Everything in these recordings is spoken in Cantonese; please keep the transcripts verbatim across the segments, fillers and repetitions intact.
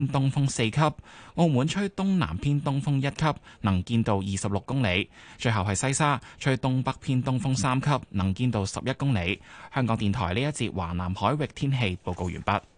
東風四級，澳門吹東南偏東風一級，能見度二十六公里。最後係西沙，吹東北偏東風三級，能見度十一公里。香港電台呢一節華南海域天氣報告完畢。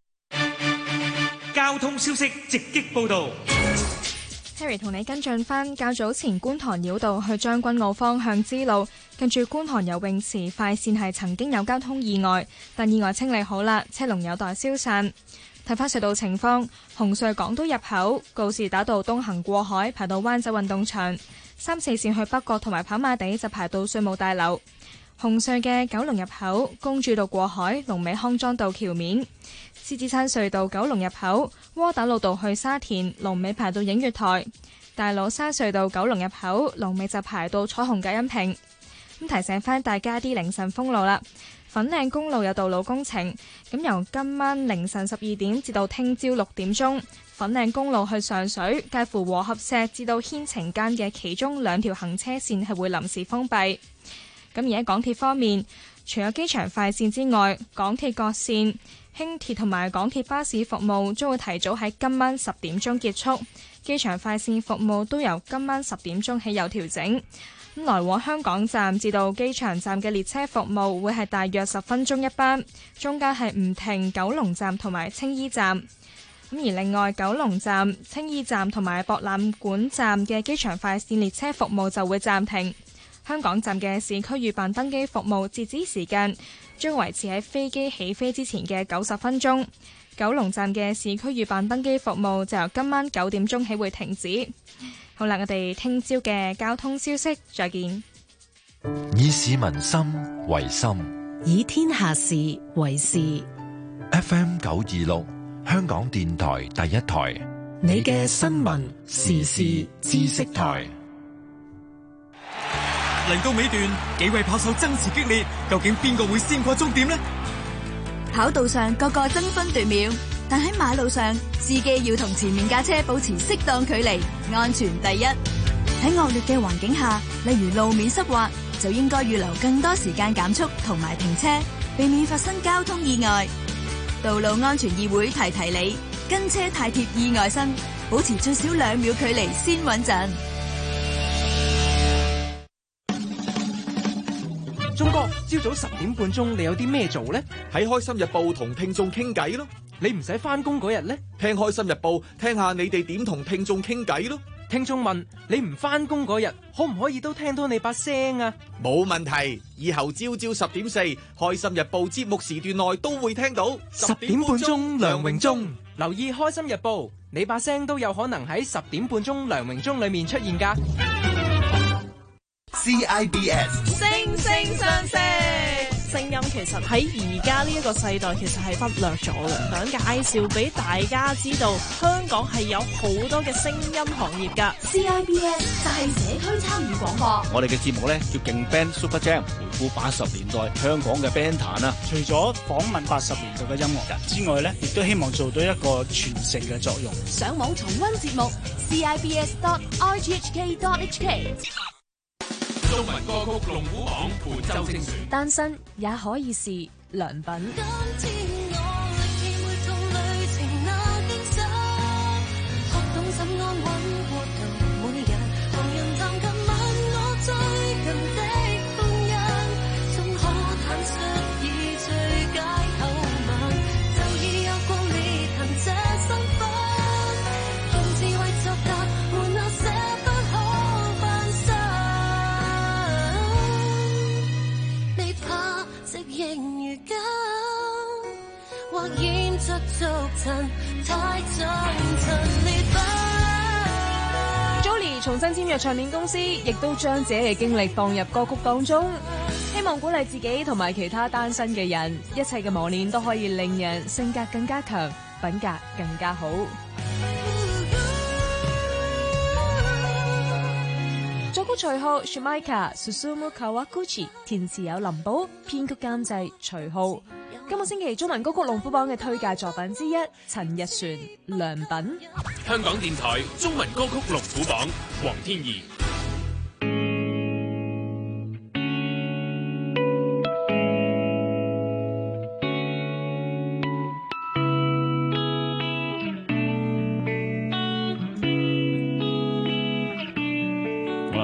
交通消息直擊報道。 Terry 同你跟進返較早前觀塘繞道去將軍澳方向支路，近住觀塘游泳池快線係曾經有交通意外，但意外清理好啦，車龍有待消散。睇返隧道情況，紅隧港島入口告士打道東行過海排到灣仔運動場，三四線去北角同埋跑馬地就排到稅務大樓。紅隧嘅九龍入口公主道過海龍尾康莊道橋面，獅子山隧道九龍入口窩打老道去沙田龍尾排到映月台，大老山隧道九龍入口龍尾就排到彩虹隔音屏。咁提醒翻大家啲凌晨封路啦，粉嶺公路有道路工程，咁由今晚凌晨十二點至到聽朝六點鐘，粉嶺公路去上水介乎和合石至到牽晴間嘅其中兩條行車線係會臨時封閉。咁而喺港鐵方面，除咗機場快線之外，港鐵各線、輕鐵同埋港鐵巴士服務將會提早喺今晚十點鐘結束。機場快線服務都由今晚十點鐘起有調整。咁來往香港站至到機場站嘅列車服務會係大約十分鐘一班，中間係唔停九龍站同埋青衣站。咁而另外九龍站、青衣站同埋博覽館站嘅機場快線列車服務就會暫停。香港站嘅市區預辦登機服務截止時間將維持喺飛機起飛之前嘅九十分鐘。九龍站嘅市區預辦登機服務就由今晚九點鐘起會停止。好啦，我哋聽朝嘅交通消息再見。 以市民心為心， 以天下事為事。 F M 九二六，香港電台第一台， 你嘅新聞時事知識台。 嚟到尾段，幾位跑手爭持激烈，究竟邊個會先過終點呢？ 跑道上個個爭分奪秒，但喺馬路上，司機要同前面架車保持適當距離，安全第一。喺惡劣嘅環境下，例如路面濕滑，就應該預留更多時間減速同埋停車，避免發生交通意外。道路安全議會提提你，跟車太貼意外身，保持最少兩秒距離先穩陣。 鐘哥，朝早十點半鐘你有啲咩做呢？ 喺開心日報同聽眾傾偈咯。 你唔使翻工嗰日呢？ 聽開心日報，聽下你哋點同聽眾傾偈咯。 聽眾問你唔翻工嗰日，可唔可以都聽到你把聲啊？ 冇問題，以後朝朝十點四，開心日報節目時段內都會聽到。 十點半鐘，梁榮忠留意開心日報，你把聲都有可能喺十點半鐘梁榮忠裏面出現噶。 C I B S 星聲相識，聲音其實喺而家呢一個世代其實係忽略咗嘅，想介紹俾大家知道，香港係有好多嘅聲音行業㗎。 C I B S 就係社區參與廣播。 我哋嘅節目咧叫勁 Band Super Jam，回顧八十年代香港嘅 band 壇啊。 除咗訪問八十年代嘅音樂人之外咧，亦都希望做到一個傳承嘅作用。 上網重溫節目 C I B S dot R T H K dot H K。 中文歌曲龍虎榜本周精選， 單身也可以是良品。Jolie 重新簽約唱片公司，亦都將自己嘅經歷放入歌曲當中，希望鼓勵自己同埋其他單身嘅人，一切嘅磨練都可以令人性格更加強，品格更加好。作曲隨號 Shimaika Susumu Kawaguchi， 填詞有林寶，編曲監製徐浩。今個星期中文歌曲龍虎榜嘅推介作品之一，陳日璇《良品》。 香港電台中文歌曲龍虎榜，黃天怡。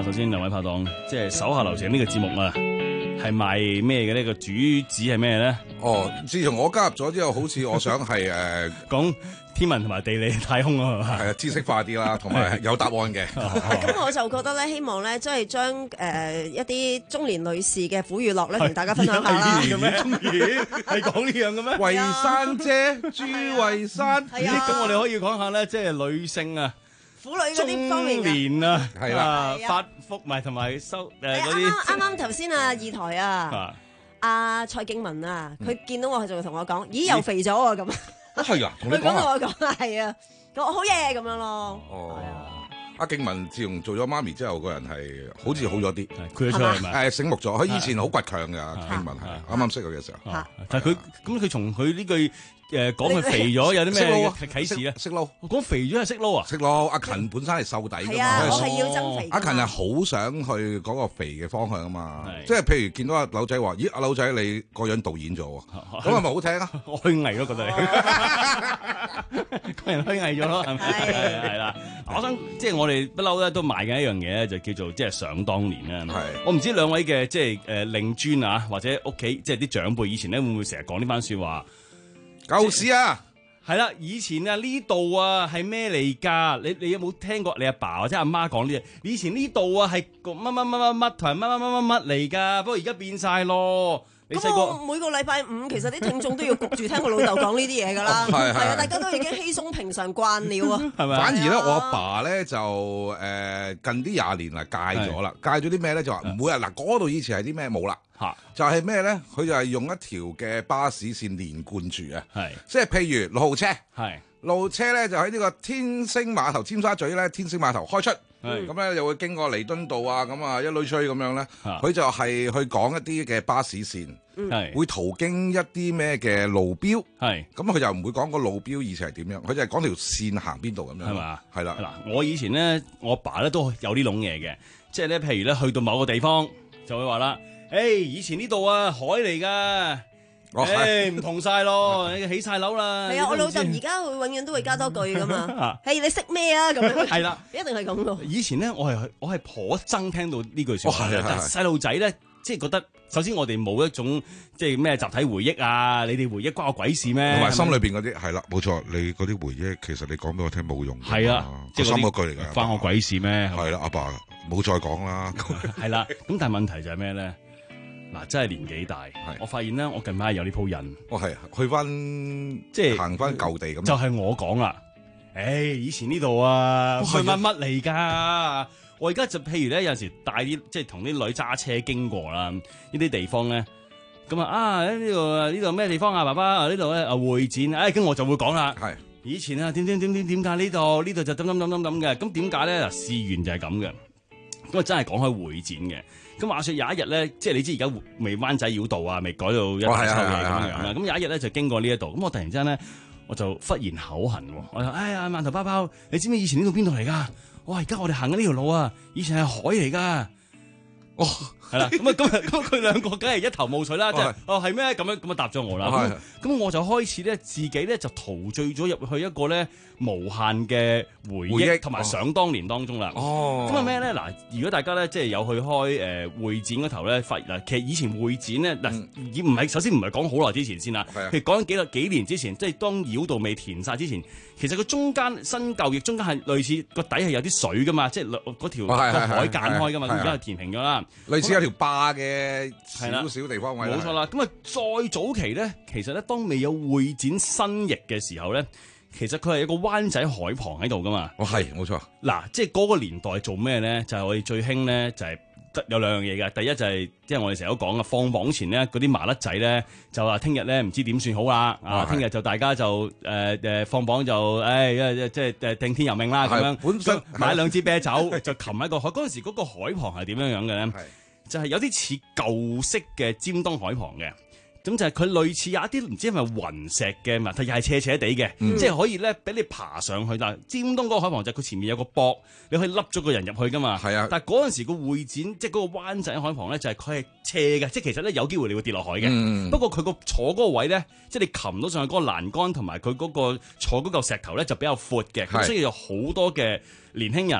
首先兩位拍檔，即係手下留情呢個節目啊，係賣咩嘅呢？個主旨係咩咧？ 哦，自從我加入咗之後，好似我想係誒講天文同埋地理太空啊， 係啊，知識化啲啦，同埋有答案嘅。 咁我就覺得咧，希望咧，即係將誒一啲中年女士嘅苦與樂咧，同大家分享下啦。 係咩？中年係講呢樣嘅咩？ 惠山姐，朱惠山。 係啊。 咁我哋可以講下咧，即係女性啊。 婦女嗰啲方面中年啊， 係啦， 發福埋同埋收誒嗰啲。 啲。 啱啱頭先啊，二台啊，阿蔡敬文啊，佢見到我佢就同我講：咦，又肥咗啊咁。 啊係啊，同你講啊。佢同我講係啊，佢話好嘢咁樣咯。 哦。阿敬文自從做咗媽咪之後，個人係好似好咗啲， 佢出嚟咪誒醒目咗。佢以前好倔強嘅，敬文係啱啱識佢嘅時候。 但係佢咁佢從佢呢句。誒講佢肥咗有啲咩啟示咧？ 識撈， 我講肥咗係識撈啊！ 識撈，阿勤本身係瘦底㗎嘛， 我係要增肥。 阿勤係好想去嗰個肥嘅方向啊嘛，即係譬如見到阿柳仔話：咦，阿柳仔你個樣導演咗喎，咁係咪好聽啊？ 我虛偽咯，覺得你個人虛偽咗咯，係咪？係係啦，我想即係我哋不嬲咧都賣緊一樣嘢咧，就叫做即係想當年啦。係，我唔知兩位嘅即係誒令尊啊，或者屋企即係啲長輩以前咧會唔會成日講呢番説話？舊事啊， 係啦，以前啊呢度啊係咩嚟㗎？你你有冇聽過你阿爸，爸或者阿媽講呢啲？以前呢度啊係乜乜乜乜乜同埋乜乜乜乜乜嚟㗎？不過而家變晒咯。 咁我每個禮拜五其實啲聽眾都要焗住聽我老豆講呢啲嘢㗎啦。係啊，大家都已經稀鬆平常慣了啊。係咪？ 反而咧，我阿爸咧就誒近啲廿年嚟戒咗啦，戒咗啲咩咧？就話唔會啊！嗱，嗰度以前係啲咩冇啦。嚇，就係咩咧？佢就係用一條嘅巴士線連貫住啊！係，即係譬如六號車，係六號車咧就喺呢個天星碼頭、尖沙咀咧，天星碼頭開出，咁咧又會經過彌敦道啊，咁啊一路吹咁樣咧，佢就係去講一啲嘅巴士線，係會途經一啲咩嘅路標，係咁佢就唔會講個路標以前係點樣，佢就係講條線行邊度咁樣，係嘛？係啦， 嗱，我以前咧，我阿爸咧都有呢種嘢嘅，即係咧，譬如咧去到某個地方就會話啦。誒、hey, 以前呢度啊海嚟噶，誒唔同晒咯，你起晒樓啦。 係啊，我老豆而家會永遠都會加多句噶嘛。誒你識咩啊？咁樣係啦，一定係咁咯。 以前咧，我係我係頗憎聽到呢句説話嘅。但係細路仔咧，即係覺得首先我哋冇一種即係咩集體回憶啊，你哋回憶關我鬼事咩？ 同埋心裏邊嗰啲係啦，冇錯，你嗰啲回憶其實你講俾我聽冇用。 係啊， 即係心嗰句嚟㗎， 關我鬼事咩？係啦，阿爸冇再講啦。 係啦，咁但係問題就係咩咧？嗱，真係年紀大，我發現咧，我近排有呢鋪印， 哦係，去翻即係行翻舊地咁， 就係我講啦。誒，以前呢度啊，係乜乜嚟㗎？我而家就譬如咧，有陣時帶啲即係同啲女揸車經過啦，呢啲地方咧，咁啊啊呢度呢度咩地方啊？爸爸呢度咧啊會展，誒咁我就會講啦。係以前啊點點點點點解呢度呢度就咁咁咁咁咁嘅？咁點解咧？嗱，事緣就係咁嘅。咁啊真係講開會展嘅。咁話說有一日咧，即係你知而家未灣仔繞道啊，未改到一大抽嘢咁樣啦。咁有一日咧就經過呢一度，咁我突然之間咧我就忽然口痕，我就哎呀饅頭包包，你知唔知以前呢度邊度嚟㗎？哇！而家我哋行緊呢條路啊，以前係海嚟㗎。哦，係啦，咁啊，咁啊，咁佢兩個梗係一頭霧水啦，即係哦係咩？咁樣咁啊答咗我啦。咁我就開始咧自己咧就陶醉咗入去一個咧無限嘅回憶同埋想當年當中啦。哦，咁啊咩咧？嗱，如果大家咧即係有去開誒會展嗰頭咧，發嗱其實以前會展咧嗱，已唔係首先唔係講好耐之前先啦，譬如講緊幾個幾年之前，即係當繞道未填晒之前，其實佢中間新舊翼中間係類似個底係有啲水噶嘛，即係嗰條個海間開噶嘛，而家係填平咗啦。 類似有條壩嘅少少地方位， 冇錯啦。咁啊，再早期咧，其實咧，當未有會展新翼嘅時候咧，其實佢係一個灣仔海旁喺度噶嘛。 哦，係冇錯。 嗱，即係嗰個年代做咩咧？就係、是、我哋最興咧，就係、是、得有兩樣嘢嘅。第一就係即係我哋成日都講啊，放榜前咧，嗰啲麻甩仔咧就話聽日咧唔知點算好啦。啊，聽日就大家就誒誒、呃、放榜就誒、哎、即係誒聽天由命啦咁樣。本身買兩支啤酒就擒喺個海。嗰陣時嗰個海旁係點樣樣嘅咧？就係有啲似舊式嘅尖東海旁嘅，咁就係佢類似有一啲唔知係咪雲石嘅物體，又係斜斜地嘅，嗯、即係可以咧俾你爬上去。但係尖東嗰個海旁就係佢前面有個膊，你可以笠咗個人入去噶嘛。係啊，但係嗰陣時個會展即係嗰個灣仔海旁咧，就係佢係斜嘅，即係其實咧有機會你會跌落海嘅。嗯、不過佢個坐嗰個位咧，即係你擒到上去嗰個欄杆同埋佢嗰個坐嗰嚿石頭咧就比較闊嘅，咁所以有好多嘅年輕人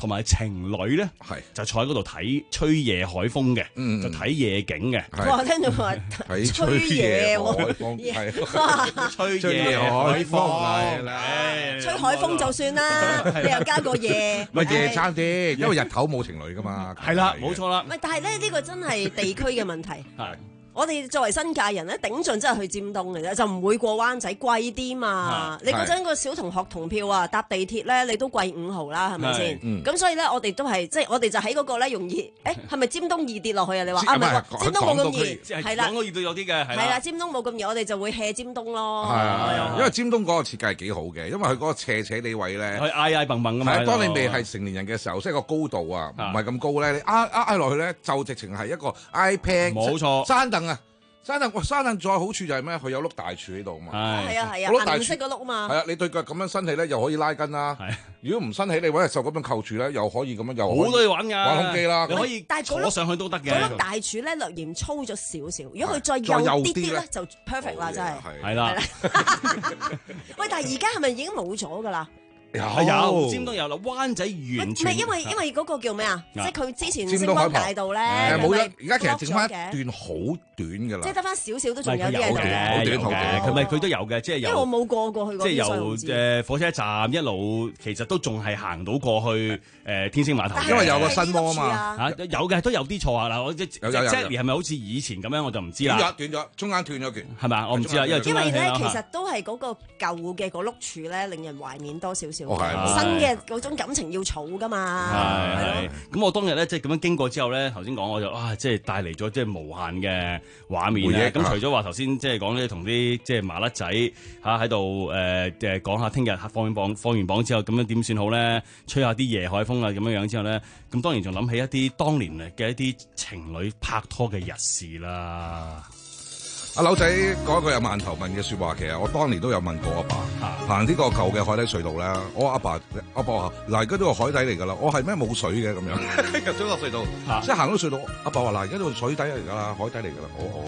同埋情侶咧，就坐喺嗰度睇吹夜海風嘅，就睇夜景嘅。 哇！聽到話睇吹夜海風， 吹夜海風係啦， 吹海風就算啦，你又加個夜， 咪夜差啲，因為日頭冇情侶噶嘛。 係啦，冇錯啦。 唔係，但係咧呢個真係地區嘅問題。係。我哋作為新界人咧，頂盡真係去尖東嘅啫，就唔會過灣仔，貴啲嘛。你嗰陣個小同學同票啊，搭地鐵咧，你都貴五毫啦，係咪先？咁所以咧，我哋都係即係我哋就喺嗰個咧容易，誒係咪尖東易跌落去啊？你話啊唔係喎，尖東冇咁易，係啦， 講到易到有啲嘅，係啦，尖東冇咁易，我哋就會 hea 尖東咯。 係啊，因為尖東嗰個設計係幾好嘅，因為佢嗰個斜斜地位咧， 佢挨挨蹦蹦㗎嘛。 係，當你未係成年人嘅時候，即係個高度啊，唔係咁高咧，你挨挨挨落去咧，就直情係一個挨平， 冇錯， 山凳啊。山凳，哇！山凳再好處就係咩？佢有碌大柱喺度嘛。 係啊係啊，銀色嗰碌嘛。 係啊，你對腳咁樣伸起咧，又可以拉筋啦。係。如果唔伸起，你揾隻手咁樣扣住咧，又可以咁樣又好多嘢玩㗎。 玩空機啦， 你可以坐上去都得嘅。 嗰碌大柱咧略嫌粗咗少少，如果佢再幼啲啲咧，就 perfect 啦，真係。 係啦。 喂，但係而家係咪已經冇咗㗎啦？ 有有，尖東有啦，灣仔完全唔係因為因為嗰個叫咩啊？即係佢之前星光大道咧， 冇咗，而家其實剩翻一段好短㗎啦， 即係得翻少少都仲有啲嘢嘅，好短嘅，佢咪佢都有嘅，即係因為我冇過過去嗰邊， 即係由誒火車站一路，其實都仲係行到過去誒天星碼頭， 因為有個新摩啊嘛嚇，有嘅都有啲錯啊嗱，我即係 exactly 係咪好似以前咁樣我就唔知啦， 斷咗斷咗，中間斷咗段係咪啊？我唔知啦，因為因為咧其實都係嗰個舊嘅嗰碌柱咧，令人懷念多少少。 哦， 新嘅嗰種感情要儲噶嘛， 係係。咁我當日咧即係咁樣經過之後咧，頭先講我就啊，即係帶嚟咗即係無限嘅畫面咧。咁除咗話頭先即係講咧同啲即係麻甩仔嚇喺度誒誒講下聽日放完榜放完榜之後咁樣點算好咧？吹下啲夜海風啊咁樣樣之後咧，咁當然仲諗起一啲當年嘅一啲情侶拍拖嘅日事啦。 阿柳仔講一句有萬頭問嘅説話，其實我當年都有問過阿爸，爸，行呢個舊嘅海底隧道咧，我阿爸阿爸話：嗱，而家都係海底嚟㗎啦，我係咩冇水嘅咁樣入咗個隧道，即係行到隧道，阿爸話：嗱，而家都係水底嚟㗎啦，海底嚟㗎啦，哦哦。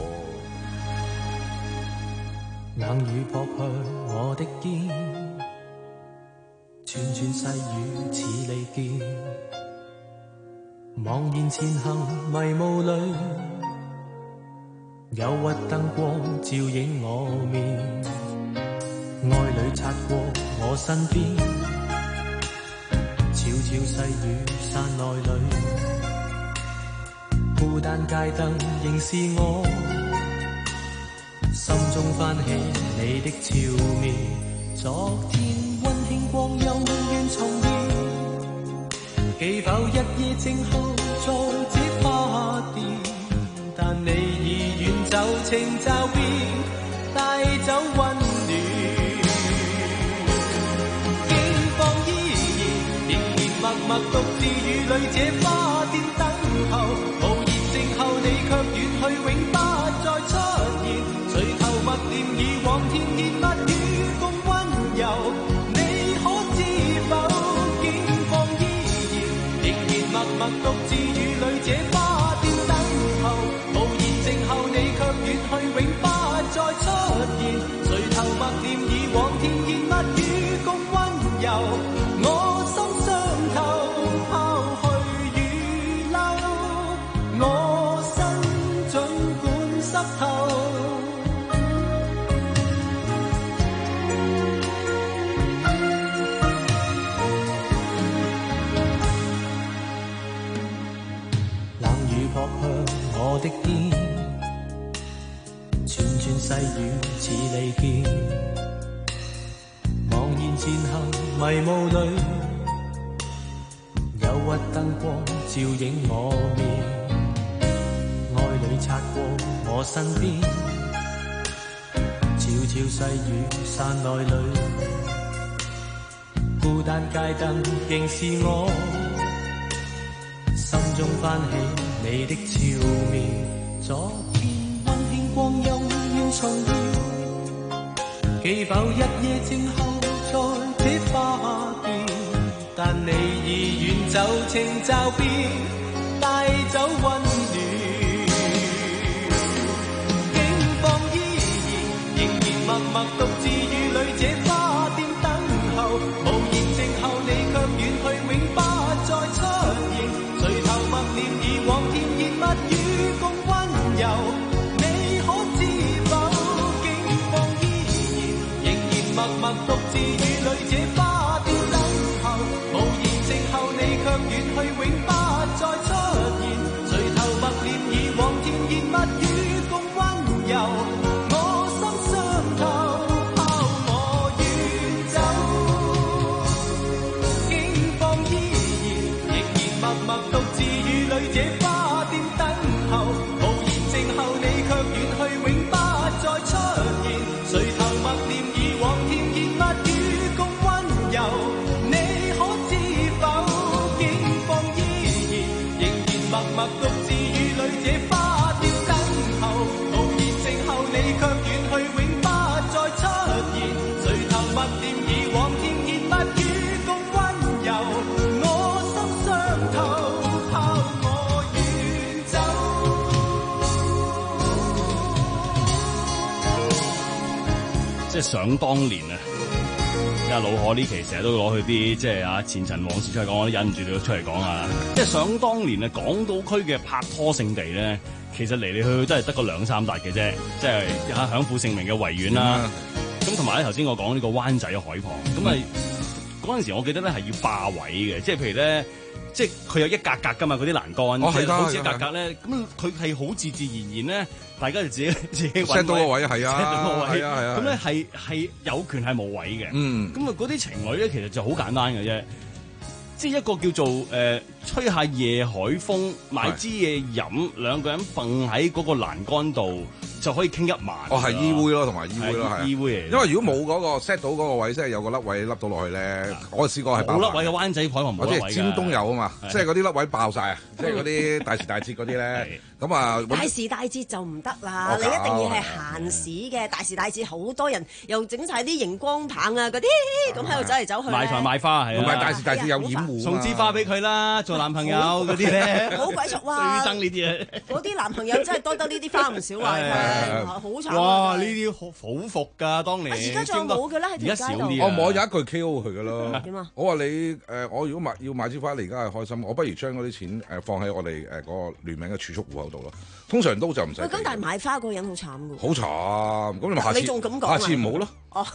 冷雨撲向我的肩，串串細雨似利劍，茫然前行迷霧裏。憂鬱燈光照映我面，愛侶擦過我身邊，悄悄細雨傘內裏，孤單街燈仍是我，心中翻起你的俏面，昨天溫馨光陰願重現，記否一夜靜候在這花店，但你已遠走，情驟變，帶走溫暖。境況依然，仍然默默獨自與淚這花店等候，無言靜候你卻遠去，永不再出現。垂頭默念以往甜言蜜語共溫柔，你可知否？境況依然，仍然默默獨自與淚這花店等候，無言靜候你卻遠去，永不再出現。垂頭默念以往甜言蜜語共溫柔，我心傷透，拋去雨褸，我身儘管濕透。冷雨撲向我的肩，串串細雨似利劍，茫然前行迷霧裏，憂鬱燈光照映我面，愛侶擦過我身邊，悄悄細雨傘內裏，孤單街燈仍是我，心中翻起你的俏面，昨天溫馨光陰願重現，記否一夜靜候在這花店，但你已遠走，情驟變，帶走溫暖。境況依然，仍然默默獨自與淚這花店等候，無言靜候你卻遠去，永不再默獨自與女這花店等候，無言靜候你卻遠去，永不再出現。垂頭默念以往甜言蜜語共溫柔，我心傷透，拋我遠走。 即係想當年啊！阿老可呢期成日都攞佢啲即係啊前塵往事出嚟講，我都忍唔住要出嚟講啊！即係想當年啊，港島區嘅拍拖聖地咧，其實嚟嚟去去都係得個兩三笪嘅啫，即係嚇享負盛名嘅維園啦。咁同埋咧頭先我講呢個灣仔海旁，咁啊嗰陣時我記得咧係要霸位嘅，即係譬如咧，即係佢有一格格噶嘛，嗰啲欄杆，即係好似一格格咧，咁佢係好自自然然咧。大家就自己自己 set 到個位係啊 set 到個位係啊係啊， 咁咧係係有權係冇位嘅。嗯，咁啊嗰啲情侶咧其實就好簡單嘅啫，即係一個叫做誒、呃、吹下夜海風，買支嘢飲，兩個人瞓喺嗰個欄杆度就可以傾一晚。 哦，係依偎咯，同埋依偎咯，係依偎嚟。 因為如果冇嗰個 set 到嗰個位，即係有個粒位凹到落去咧，我試過係冇粒位嘅灣仔海旁冇粒位嘅。 即係尖東有啊嘛，即係嗰啲粒位爆晒啊！即係嗰啲大時大節嗰啲咧，咁啊大時大節就唔得啦，你一定要係閒時嘅。大時大節好多人又整晒啲熒光棒啊嗰啲，咁喺度走嚟走去。 賣菜賣花係啊， 同埋大時大節有掩護， 送支花俾佢啦，做男朋友嗰啲咧。 好鬼熟哇！ 最憎呢啲啊！ 嗰啲男朋友真係多得呢啲花唔少啊！好慘。 哇！呢啲好好服㗎，當年。 而家仲有冇㗎啦？喺條街度。 我我有一句 K O 佢㗎咯。 點啊？ 我話你誒，我如果買要買支花，你而家係開心，我不如將嗰啲錢誒放喺我哋誒嗰個聯名嘅儲蓄戶口度咯。通常都就唔使。 喂，咁但係買花嗰個人好慘㗎。 好慘！咁你咪下次。 你仲咁講？ 下次唔好咯。 哦。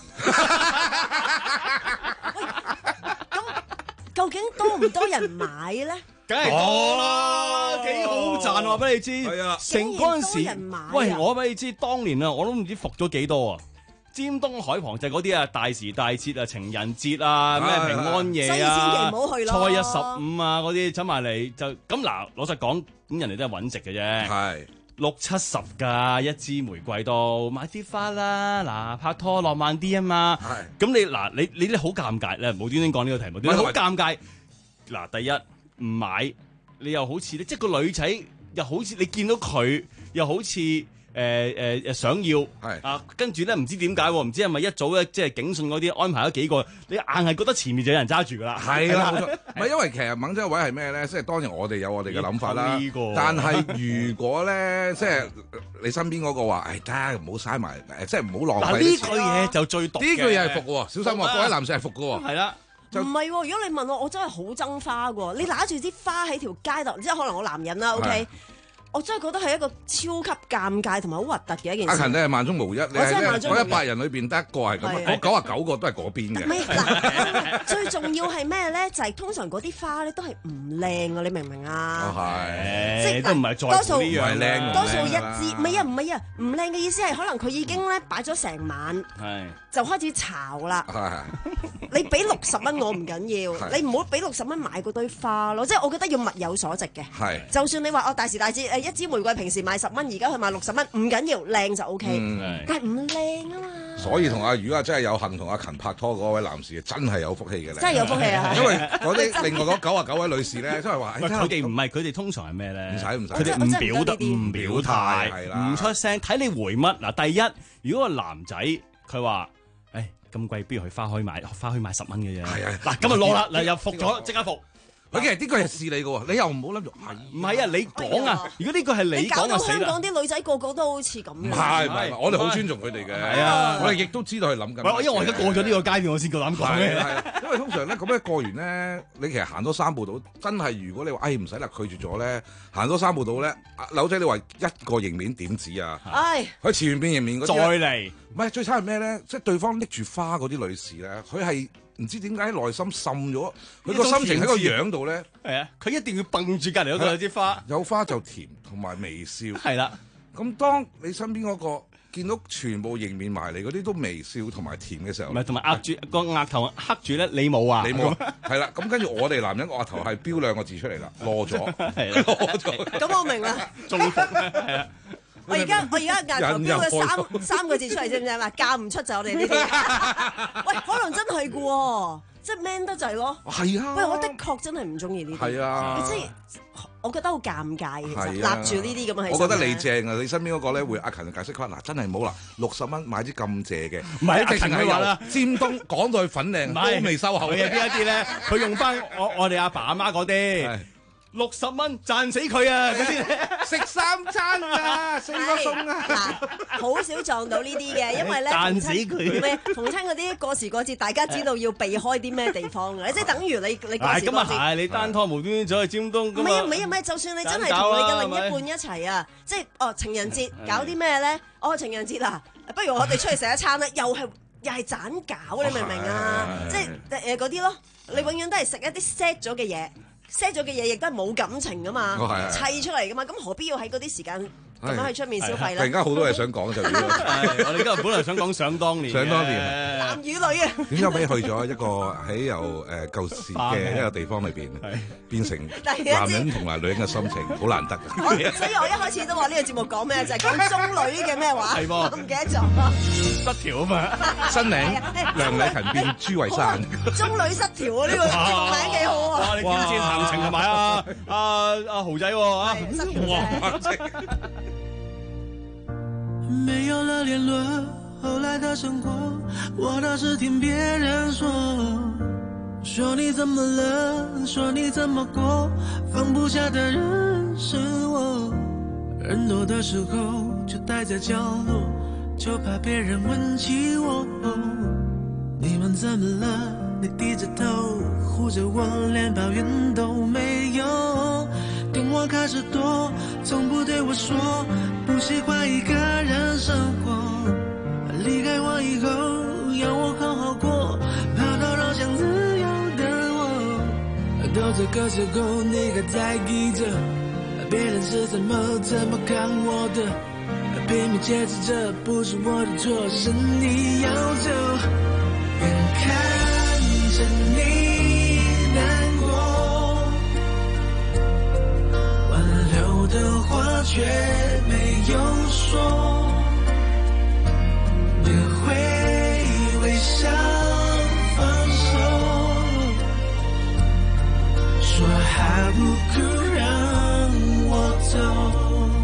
咁究竟多唔多人買咧？ 梗係多啦，幾好賺話俾你知。 係啊， 成嗰陣時，喂，我俾你知，當年啊，我都唔知服咗幾多啊。尖東海旁就係嗰啲啊，大時大節啊，情人節啊，咩平安夜啊， 千祈唔好去咯。 初一十五啊，嗰啲走埋嚟就咁嗱。老實講，咁人哋都係揾食嘅啫。 係六七十㗎，一支玫瑰都買啲花啦。嗱，拍拖浪漫啲啊嘛。係。咁你嗱，你你咧好尷尬咧，無端端講呢個題目，你好尷尬。嗱，第一。唔買，你又好似咧，即係個女仔又好似你見到佢，又好似誒誒誒想要，係啊，跟住咧唔知點解，唔知係咪一早咧即係警訊嗰啲安排咗幾個，你硬係覺得前面就有人揸住噶啦， 係啦，冇錯。唔係因為其實猛真位係咩咧？即係當然我哋有我哋嘅諗法啦。呢個、但係如果咧，即係你身邊嗰個話，誒得唔好嘥埋，誒即係唔好浪費。嗱呢句嘢就最毒。呢句嘢係服喎，小心喎，各位男士係服嘅喎。係啦。 唔係喎，如果你問我，我真係好憎花喎。你揦住啲花喺條街度，即係可能我男人啦，OK，我真係覺得係一個超級尷尬同埋好核突嘅一件事。 阿勤你係萬中無一，你係嗰一百人裏邊得一個係咁，嗰九啊九個都係嗰邊嘅。 唔係嗱，最重要係咩咧？就係通常嗰啲花咧都係唔靚啊！你明唔明啊？ 係，即係都唔係再多數呢樣靚， 多數一支，唔係啊，唔係啊，唔靚嘅意思係可能佢已經咧擺咗成晚，就開始炒啦。你俾六十蚊我唔緊要，你唔好俾六十蚊買嗰堆花咯，即係我覺得要物有所值嘅。係，就算你話哦大時大節誒一支玫瑰平時賣十蚊，而家佢賣六十蚊，唔緊要，靚就 O K。但係唔靚啊嘛。 所以同阿如果真係有幸同阿勤拍拖嗰位男士，真係有福氣嘅咧。 真係有福氣啊！ 因為嗰啲另外嗰九啊九位女士咧，都係話佢哋唔係，佢哋通常係咩咧？ 唔使唔使， 佢哋唔表得唔表態，係啦，唔出聲，睇你回乜嗱。第一，如果個男仔佢話。咁貴，不如去花墟買，花墟買十蚊嘅啫。係啊，嗱，咁啊攞啦，嗱又服咗，即刻服。 佢其實呢個係試你嘅喎，你又唔好諗住係唔係啊？你講啊！如果呢個係你講啊，死啦！ 香港啲女仔個個都好似咁。唔係唔係，我哋好尊重佢哋嘅。係啊，我哋亦都知道佢諗緊。 因為我而家過咗呢個階段，我先夠膽講嘅。 係因為通常咧咁樣過完咧，你其實行多三步到，真係如果你話誒唔使啦，拒絕咗咧，行多三步到咧，柳仔你話一個迎面點止啊？ 唉， 佢前面變迎面嗰啲。 再嚟， 唔係最慘係咩咧？即係對方拎住花嗰啲女士咧，佢係。唔知點解喺內心滲咗，佢個心情喺個樣度咧。 係啊，佢一定要蹦住隔離嗰個有啲花， 有花就甜同埋微笑。 係啦， 咁當你身邊嗰個見到全部迎面埋嚟嗰啲都微笑同埋甜嘅時候， 唔係同埋壓住個額頭黑住咧，你冇啊？ 你冇係啦。咁跟住我哋男人個額頭係標兩個字出嚟啦，攞咗，攞咗。 咁我明啦， 中伏係啊。 我而家我而家額頭標咗三三個字出嚟，知唔知啊？嫁唔出就我哋呢啲。喂，可能真係嘅喎， 即係 man 得滯咯。 係啊， 喂，我的確真係唔中意呢啲。 係啊， 即係我覺得好尷尬，其實係立住呢啲咁嘅。 我覺得你正啊！你身邊嗰個咧會阿勤解釋翻嗱，真係冇啦，六十蚊買支咁謝嘅， 唔係阿勤佢話啦， 尖東講到去粉嶺都未收口嘅邊一啲咧，佢用翻我我哋阿爸阿媽嗰啲。六十蚊賺死佢啊！嗰啲食三餐啊，四個餸啊！ 嗱，好少撞到呢啲嘅，因為咧賺死佢。 唔係逢親嗰啲過時過節，大家知道要避開啲咩地方嘅，即係等於你你過時過節。 咁啊係，你單拖無端端走去尖東咁唔係啊唔係啊唔係，就算你真係同你嘅另一半一齊啊，即係哦情人節搞啲咩咧？哦情人節啊，不如我哋出去食一餐啦，又係又係盞搞，你明唔明啊？即係誒嗰啲咯，你永遠都係食一啲 set 咗嘅嘢。set 咗嘅嘢亦都係冇感情噶嘛，砌出嚟噶嘛，咁何必要喺嗰啲時間咁樣去出面消費咧？ 突然間好多嘢想講就， 我哋今日本來想講想當年， 想當年男與女啊， 點解俾去咗一個喺由誒舊時嘅一個地方裏邊，變成男人同埋女人嘅心情，好難得。 所以我一開始都話呢個節目講咩，就係講中女嘅咩話，我唔記得咗。 失調啊嘛， 新名梁禮勤變朱慧珊， 中女失調啊！呢個節目名幾好啊！ 哇，你挑戰行程同埋啊啊啊豪仔喎啊！ 失調沒有了聯絡，後來的生活，我倒是聽別人說，說你怎麼了，說你怎麼過，放不下的人是我，人多的時候就待在角落，就怕別人問起我，你們怎麼了？你低着頭護着我，連抱怨都沒有，跟我開始躲，從不對我說不喜歡一個人生活，離開我以後要我好好過，跑到老想自由的我，到這個時候你還在意着別人是怎麼怎麼看我的，拼命解釋這不是我的錯，是你要走，眼看着你難過，挽留的話卻沒有說，你會微笑放手，說還不夠讓我走。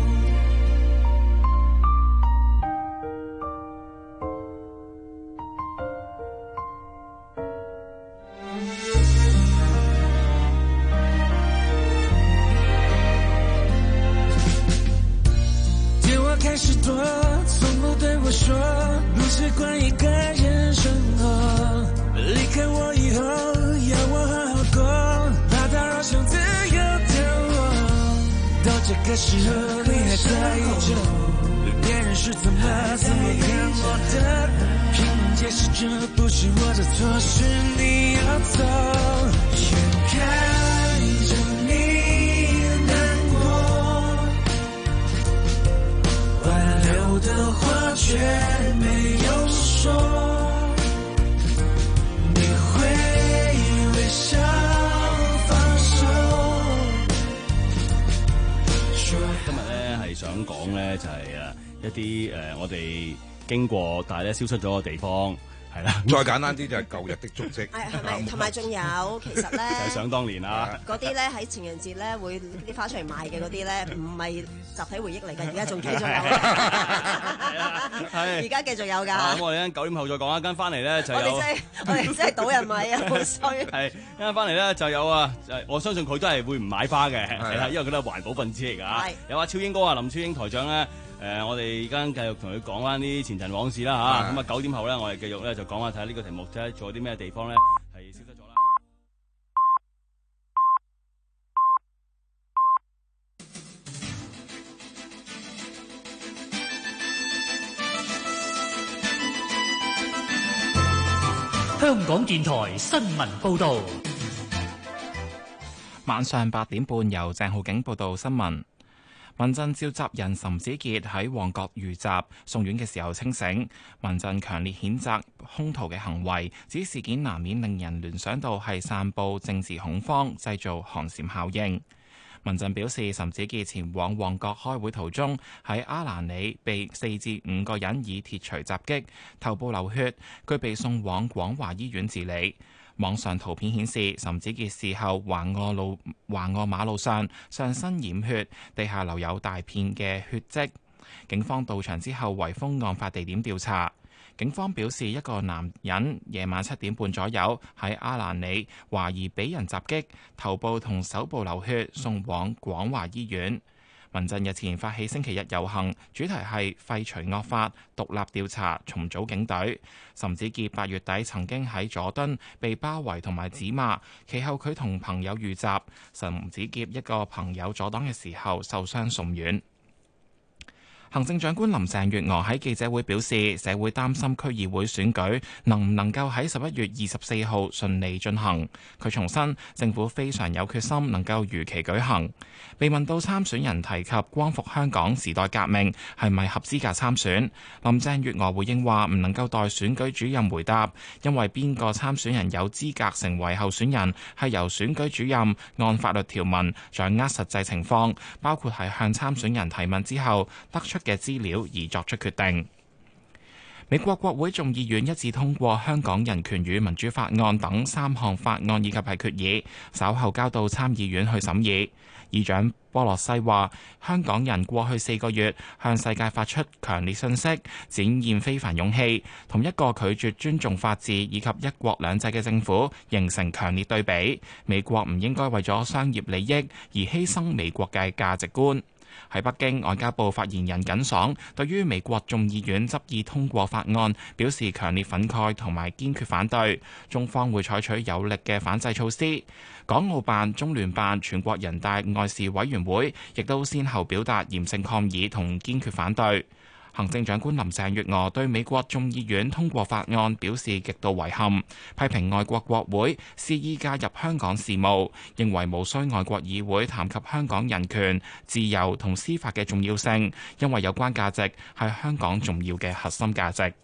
開始躲，從不對我說不習慣一個人生活，離開我以後要我好好過，怕打擾想自由的我，到這個時候你還在意着別人是怎麼怎麼看我的，拼命解釋這不是我的錯，是你要走，眼看着你難過，挽留的話卻沒有說，你會微笑放手。 今日咧係想講咧就係誒一啲誒、呃、我哋經過但係咧消失咗嘅地方。係啦， 再簡單啲就係舊日的足跡。 係係咪？同埋仲有，其實咧， 就係想當年啦。 嗰啲咧喺情人節咧會啲花出嚟賣嘅嗰啲咧，唔係集體回憶嚟㗎，而家仲繼續有。 係。 而家繼續有㗎。 咁我哋咧九點後再講一間翻嚟咧就有。 我哋真係我哋真係倒人米啊！好衰。 係一間翻嚟咧就有啊！我相信佢都係會唔買花嘅，係啦，因為佢都係環保分子嚟㗎。係。有阿超英哥啊，林超英台長咧。誒、呃，我哋而家繼續同佢講翻啲前塵往事啦嚇，咁啊九點後咧，我哋繼續咧就講下睇下呢個題目，睇下仲有啲咩地方咧係消失咗啦。 香港電台新聞報導， 晚上八點半由鄭浩景報道新聞。民陣召集人岑子傑喺旺角遇襲，送院嘅時候清醒。民陣強烈譴責兇徒嘅行為，指事件難免令人聯想到係散佈政治恐慌，製造寒蟬效應。民陣表示，岑子傑前往旺角開會途中，喺阿蘭里被四至五個人以鐵錘襲擊，頭部流血，佢被送往廣華醫院治理。 網上圖片顯示，岑子傑事後橫臥路橫臥馬路上，上身染血，地下留有大片嘅血跡。警方到場之後圍封案發地點調查。警方表示，一個男人夜晚七點半左右喺阿蘭里懷疑俾人襲擊，頭部同手部流血，送往廣華醫院。民陣日前發起星期日遊行，主題係廢除惡法、獨立調查、重組警隊。岑子傑八月底曾經喺佐敦被包圍同埋指罵，其後佢同朋友遇襲，岑子傑一個朋友阻擋嘅時候受傷送院。行政長官林鄭月娥喺記者會表示，社會擔心區議會選舉能唔能夠喺十一月二十四號順利進行。佢重申，政府非常有決心能夠如期舉行。被問到參選人提及光復香港時代革命係咪合資格參選，林鄭月娥回應話唔能夠代選舉主任回答，因為邊個參選人有資格成為候選人係由選舉主任按法律條文掌握實際情況，包括係向參選人提問之後得出嘅資料而作出決定。美國國會眾議院一致通過香港人權與民主法案等三項法案以及係決議，稍後交到參議院去審議。議長波洛西話：香港人過去四個月向世界發出強烈訊息，展現非凡勇氣，同一個拒絕尊重法治以及一國兩制嘅政府形成強烈對比。美國唔應該為咗商業利益而犧牲美國嘅價值觀。喺北京，外交部發言人耿爽對於美國眾議院執意通過法案表示強烈憤慨同埋堅決反對，中方會採取有力嘅反制措施。港澳辦、中聯辦、全國人大外事委員會亦都先後表達嚴正抗議同堅決反對。行政長官林鄭月娥對美國眾議院通過法案表示極度遺憾，批評外國國會肆意介入香港事務，認為無需外國議會談及香港人權、自由同司法嘅重要性，因為有關價值係香港重要嘅核心價值。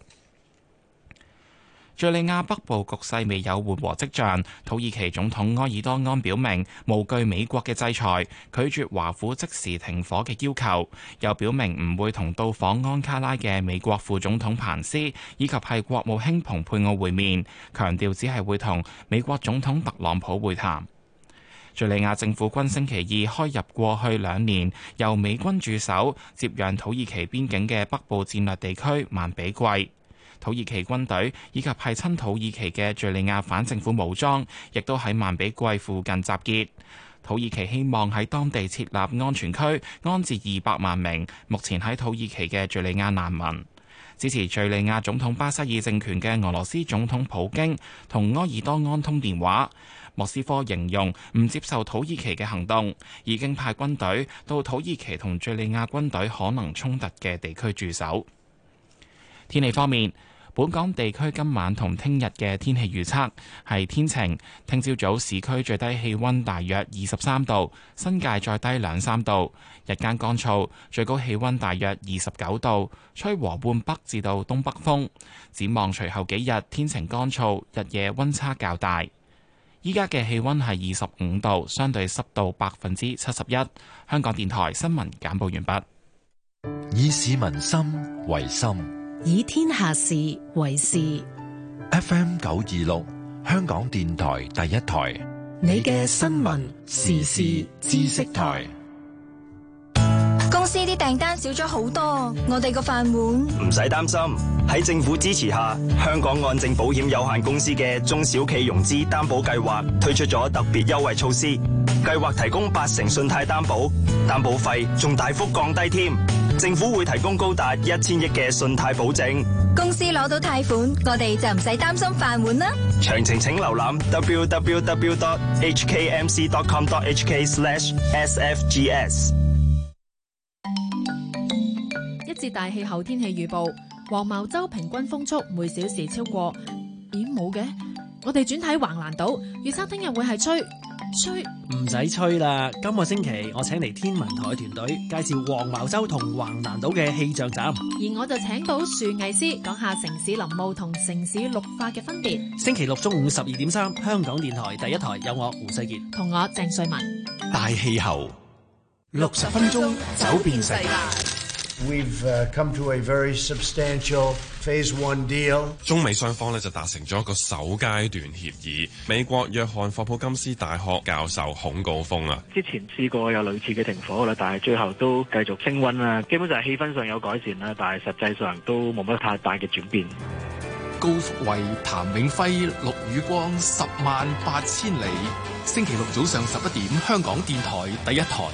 敘利亞北部局勢未有緩和跡象，土耳其總統埃爾多安表明無懼美國嘅制裁，拒絕華府即時停火嘅要求，又表明唔會同到訪安卡拉嘅美國副總統彭斯以及係國務卿蓬佩奧會面，強調只係會同美國總統特朗普會談。敘利亞政府軍星期二開入過去兩年由美軍駐守接壤土耳其邊境嘅北部戰略地區曼比季。土耳其軍隊以及係親土耳其嘅敘利亞反政府武裝，亦都喺曼比季附近集結。土耳其希望喺當地設立安全區，安置二百萬名目前喺土耳其嘅敘利亞難民。支持敘利亞總統巴沙爾政權嘅俄羅斯總統普京同埃爾多安通電話，莫斯科形容唔接受土耳其嘅行動，已經派軍隊到土耳其同敘利亞軍隊可能衝突嘅地區駐守。天氣方面，本港地區今晚同聽日嘅天氣預測係天晴，聽朝早市區最低氣溫大約二十三度，新界再低兩三度，日間乾燥，最高氣溫大約二十九度，吹和緩北至到東北風。展望隨後幾日天晴乾燥，日夜溫差較大。依家嘅氣溫係二十五度，相對濕度百分之七十一。香港電台新聞簡報完畢。 以市民心為心， 以天下事為事。 F M 九二六，香港電台第一台， 你嘅新聞時事知識台。 公司啲訂單少咗好多，我哋個飯碗唔使擔心。喺政府支持下，香港按證保險有限公司嘅中小企融資擔保計劃推出咗特別優惠措施，計劃提供八成信貸擔保，擔保費仲大幅降低添。政府會提供高達一千億嘅信貸保證， 公司攞到貸款，我哋就唔使擔心飯碗啦。 詳情請瀏覽 w w w dot h k m c dot com dot h k slash s f g s。 一節大氣候天氣預報，黃茅洲平均風速每小時超過，咦冇嘅？我哋轉睇橫瀾島，預測聽日會係吹。吹唔使吹啦！今個星期我請嚟天文台團隊介紹黃茅洲同橫瀾島嘅氣象站， 而我就請到樹藝師講下城市林務同城市綠化嘅分別。 星期六中午十二點三，香港電台第一台有我胡世傑同我鄭瑞文。 大氣候六十分鐘走遍世界。 We've come to a very substantial phase one deal。 中美雙方呢就達成咗一個首階段協議。美國約翰霍普金斯大學教授孔誥烽啊， 之前試過有類似嘅停火啦，但係最後都繼續升溫啦，基本上係氣氛上有改善啦，但係實際上都冇乜太大嘅轉變。 高福慧、譚永輝、陸宇光，十萬八千里。星期六早上十一點，香港電台第一台。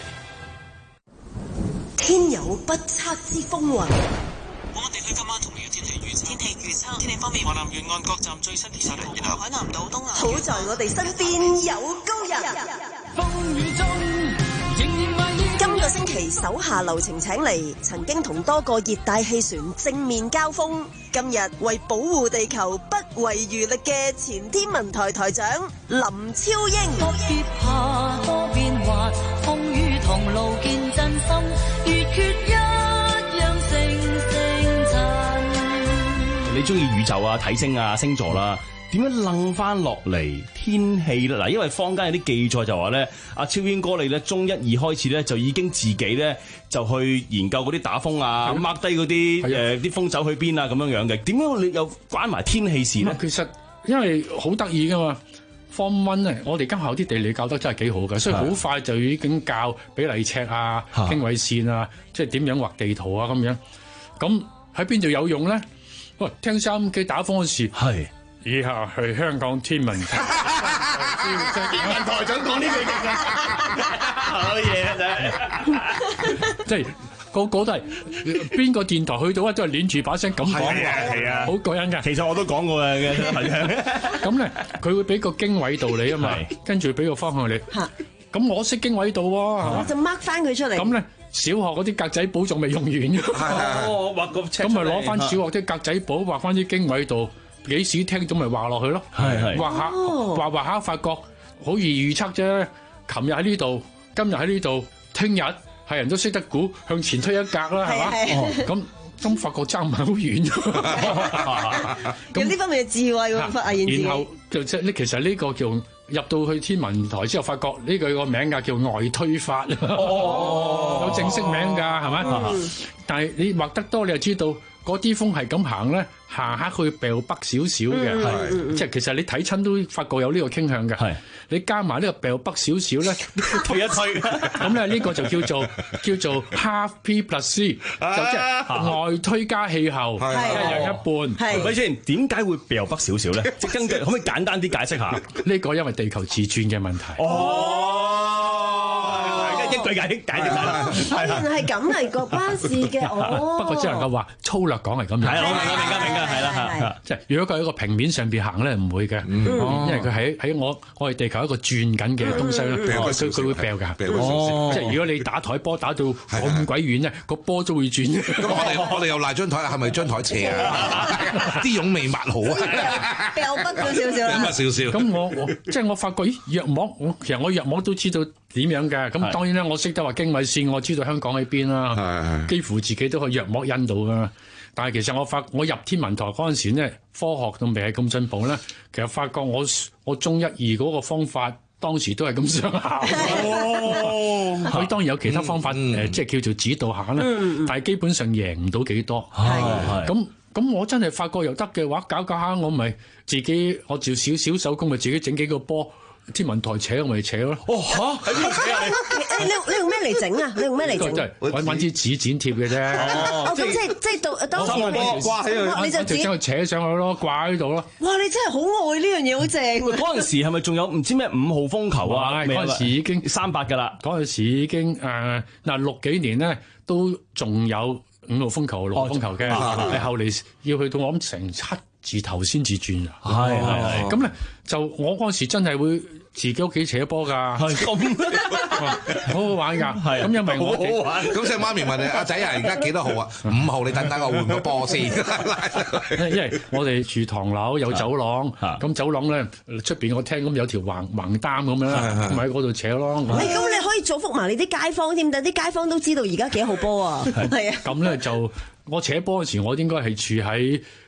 天有不測之風雲。 本港地區今晚同明日天氣預測。天氣預測。天氣方面，華南沿岸各站最新天氣圖。然後海南島東南。 好在我哋身邊有高人。 風雨中仍然懷念。 今個星期手下留情請嚟，曾經同多個熱帶氣旋正面交鋒，今日為保護地球不遺餘力嘅前天文台台長林超英。 各跌下多變幻，風雨同路見真心，月缺一樣星星塵。 你中意宇宙啊、睇星啊、星座啦，點樣楞翻落嚟天氣咧？嗱，因為坊間有啲記載就話咧，阿超英哥你咧中一二開始咧就已經自己咧就去研究嗰啲打風啊，mark 低嗰啲誒啲風走去邊啊咁樣樣嘅。點解你又關埋天氣事咧？ 其實因為好得意噶嘛。Form One 咧，我哋今校啲地理教得真係幾好嘅，所以好快就已經教比例尺啊、經緯線啊，即係點樣畫地圖啊咁樣。咁喺邊度有用咧？喂，聽收音機打風嗰時，係以下係香港天文台。 天文台長講呢句嘢啊，好嘢啊真係， 即係。個個都係邊個電台去到啊，都係攣住把聲咁講嘅， 係啊， 好過癮㗎。 其實我都講過嘅， 咁咧佢會俾個經緯度你啊嘛，跟住俾個方向你。咁我識經緯度喎， 我就 mark 翻佢出嚟。 咁咧小學嗰啲格仔簿仲未用完嘅， 哦，畫個尺。 咁咪攞翻小學啲格仔簿畫翻啲經緯度，幾時聽到咪畫落去咯。係係畫下畫畫下，發覺好易預測啫。琴日喺呢度，今日喺呢度，聽日。係人都識得估，向前推一格啦，係嘛？咁咁發覺爭唔係好遠。 有呢方面嘅智慧喎，發現自己。 然後就即係呢，其實呢個叫入到去天文台之後，發覺呢個個名㗎叫外推法，有正式名㗎，係咪？但係你畫得多，你就知道嗰啲風係咁行咧，行下去掉北少少嘅，即係其實你睇親都發覺有呢個傾向嘅。你加埋呢個掉北少少咧， 推一推， 咁咧呢個就叫做叫做 half P plus C，就即係外推加氣候，一人一半。 咪先，點解會掉北少少咧？即係根據，可唔可以簡單啲解釋下？ 呢個因為地球自轉嘅問題。 一句解釋解釋啦， 原來係咁嚟個巴士嘅，哦。 不過只能夠話粗略講係咁樣。 係我明㗎，明㗎，明㗎，係啦， 即係如果佢喺個平面上邊行咧，唔會嘅，因為佢喺喺我我哋地球一個轉緊嘅東西咧，佢佢會掉㗎。即係如果你打台波打到咁鬼遠咧，個波都會轉。 咁我哋我哋又賴張台，係咪張台斜啊？啲絨未抹好啊？ 掉北咗少少啦。 咁啊少少。 咁我我即係我發覺，咦，藥膜我其實我藥膜都知道點樣嘅。咁當然啦，我識得話經緯線，我知道香港喺邊啦。幾乎自己都可以藥膜印到㗎。但係其實我發我入天文台嗰陣時咧，科學都未係咁進步咧。其實發覺我我中一二嗰個方法，當時都係咁上下。佢當然有其他方法誒，即係叫做指導下啦。但係基本上贏唔到幾多。係咁咁，我真係發覺又得嘅話，搞搞下我咪自己我做少少手工，咪自己整幾個波。天文台扯我咪扯咯。 哦嚇，喺邊扯啊你？你你用咩嚟整啊？你用咩嚟整？ 即係揾揾支紙剪貼嘅啫。 哦，咁即係即係到當時你掛喺度，你就自己將佢扯上去咯，掛喺度咯。 哇！你真係好愛呢樣嘢，好正。 嗰陣時係咪仲有唔知咩五號風球啊？ 嗰陣時已經三百㗎啦。 嗰陣時已經誒嗱六幾年咧，都仲有五號風球、六號風球嘅。係後嚟要去到我諗成七字頭先至轉啊。 係係係。 咁咧就我嗰陣時真係會自己屋企扯波㗎，係咁好好玩㗎。係咁，因為我好玩。咁即係媽咪問你阿仔啊，而家幾多號啊？五號，你等等我換個波先。 因為我哋住唐樓有走廊，咁走廊咧出邊個廳咁有條橫橫擔咁樣，咁喺嗰度扯咯。 喂，咁你可以祝福埋你啲街坊添，等啲街坊都知道而家幾號波啊？係啊。 咁咧就我扯波嗰時，我應該係住喺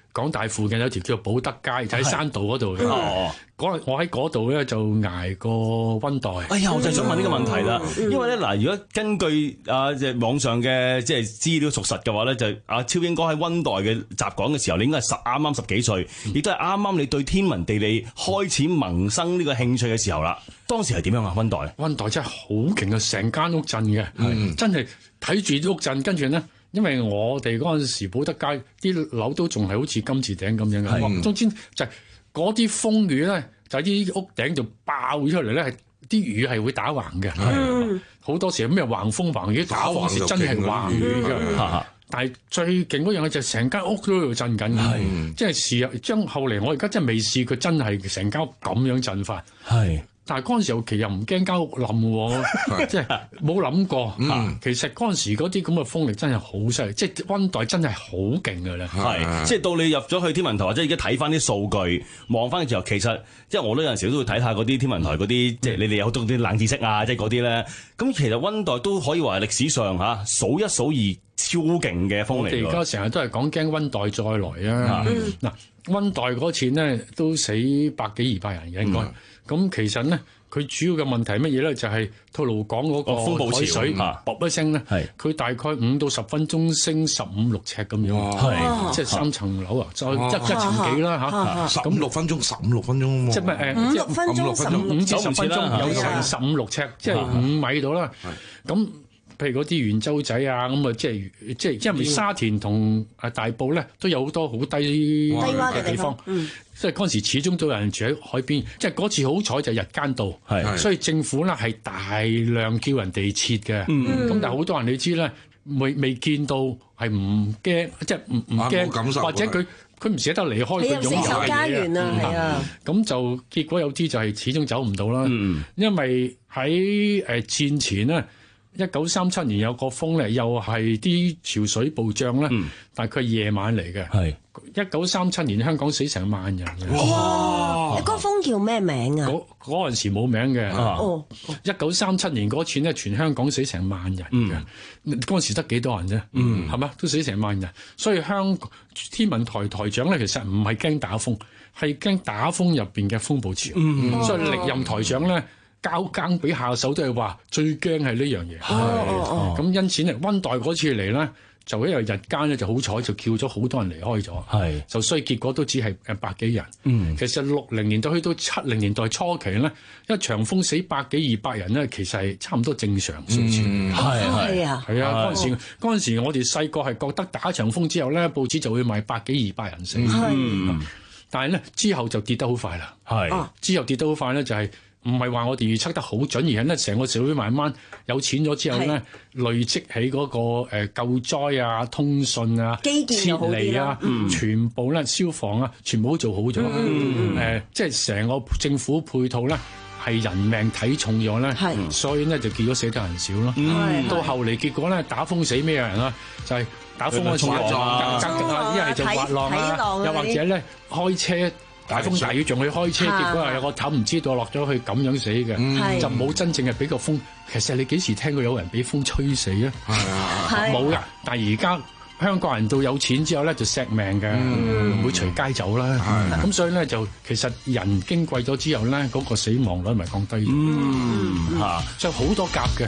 港大附近有條叫保德街，就喺山道嗰度嘅。 哦， 嗰我喺嗰度咧就捱過温代。 哎呀，我就係想問呢個問題啦，因為咧嗱，如果根據啊即係網上嘅即係資料屬實嘅話咧，就阿超英哥喺温代嘅襲港嘅時候，你應該係十啱啱十幾歲，亦都係啱啱你對天文地理開始萌生呢個興趣嘅時候啦。當時係點樣啊？温代， 温代真係好勁啊！成間屋震嘅， 嗯、 真係睇住屋震，跟住咧。因為我哋嗰陣時保德街啲樓都仲係好似金字頂咁樣嘅，總之就係嗰啲風雨咧，就喺啲屋頂就爆出嚟咧，係啲雨係會打橫嘅，好多時咩橫風橫雨打橫時真係橫雨嘅。但係最勁嗰樣嘢就係成間屋都喺度震緊嘅，即係時將後嚟我而家真係未試過真係成間屋咁樣震法。係。但係嗰陣時候其實唔驚間屋冧喎，即係冇諗過。嗯、其實嗰陣時嗰啲咁嘅風力真係好犀利，即係温代真係好勁㗎啦。 係，即係到你入咗去天文台或者而家睇翻啲數據，望翻嘅時候，其實即係我都有陣時都會睇下嗰啲天文台嗰啲，即係你哋有好多啲冷知識啊，即係嗰啲咧。咁其實温代都可以話係歷史上嚇數一數二超勁嘅風嚟。我哋而家成日都係講驚温代再來啊！嗱、嗯，温代嗰次呢都死百幾二百人嘅應該。嗯咁其實咧，佢主要嘅問題係乜嘢咧？就係吐露港嗰個風暴海水， 啊、 噗一聲咧，佢大概五到十分鐘升十五六尺咁樣，即係三層樓啊，就一一層幾啦嚇。 十五六分鐘，十五六分鐘， 即係誒五六分鐘，十五至十分鐘有成十五六尺，即係五米到啦。咁譬如嗰啲圓洲仔啊，咁啊，即係即係因為沙田同啊大埔咧都有好多好低嘅地方。即係嗰陣時始終都有人住喺海邊，即係嗰次好彩就日間到，所以政府咧係大量叫人哋撤嘅。咁、嗯、但係好多人你知咧，未未見到係唔驚，即係唔唔驚，或者佢佢唔捨得離開佢擁有嘅嘢啊。係啊，咁就結果有啲就係始終走唔到啦。嗯、因為喺誒戰前咧。一九三七年有個風咧，又係啲潮水暴漲咧，嗯、但係佢係夜晚嚟嘅。係一九三七年香港死成萬人嘅。 哇！嗰個風叫咩名啊？ 嗰嗰陣時冇名嘅。哦，一九三七年嗰次咧，全香港死成萬人嘅。嗰陣、嗯、時得幾多人啫？嗯，係嘛？都死成萬人。所以香港天文台台長咧，其實唔係驚打風，係驚打風入邊嘅風暴潮。嗯、所以歷任台長咧。交更俾下手都係話最驚係呢樣嘢，咁因此咧温代嗰次嚟咧，就因為日間咧就好彩就叫咗好多人離開咗，係就所以結果都只係誒百幾人。嗯，其實六零年代去到七零年代初期咧，一場風死百幾二百人咧，其實係差唔多正常數字。係係啊， 係啊，嗰陣時嗰陣時我哋細個係覺得打一場風之後咧，報紙就會賣百幾二百人死。嗯，但係咧之後就跌得好快啦。係之後跌得好快咧，就係。唔係話我哋預測得好準，而係咧成個社會慢慢有錢咗之後咧，累積起嗰個誒救災啊、通訊啊、 基建撤離啊，嗯、全部咧消防啊，全部都做好咗。誒、嗯呃，即係成個政府配套咧係人命睇重咗咧，是所以咧就結咗死得人少咯。嗯、到後嚟結果咧打風死咩人啊？就係、是、打風嗰時啊，一係就滑浪啊，又或者咧開車。大風大雨仲去開車，結果係有個頭唔知道落咗去咁樣死嘅，嗯、就冇真正係俾個風。其實你幾時聽過有人俾風吹死啊？冇㗎。但係而家香港人到有錢之後咧，就錫命嘅，唔、嗯、會隨街走啦。咁、嗯、所以咧就其實人矜貴咗之後咧，嗰、那個死亡率咪降低咗。嗯，嚇，所以好多夾嘅。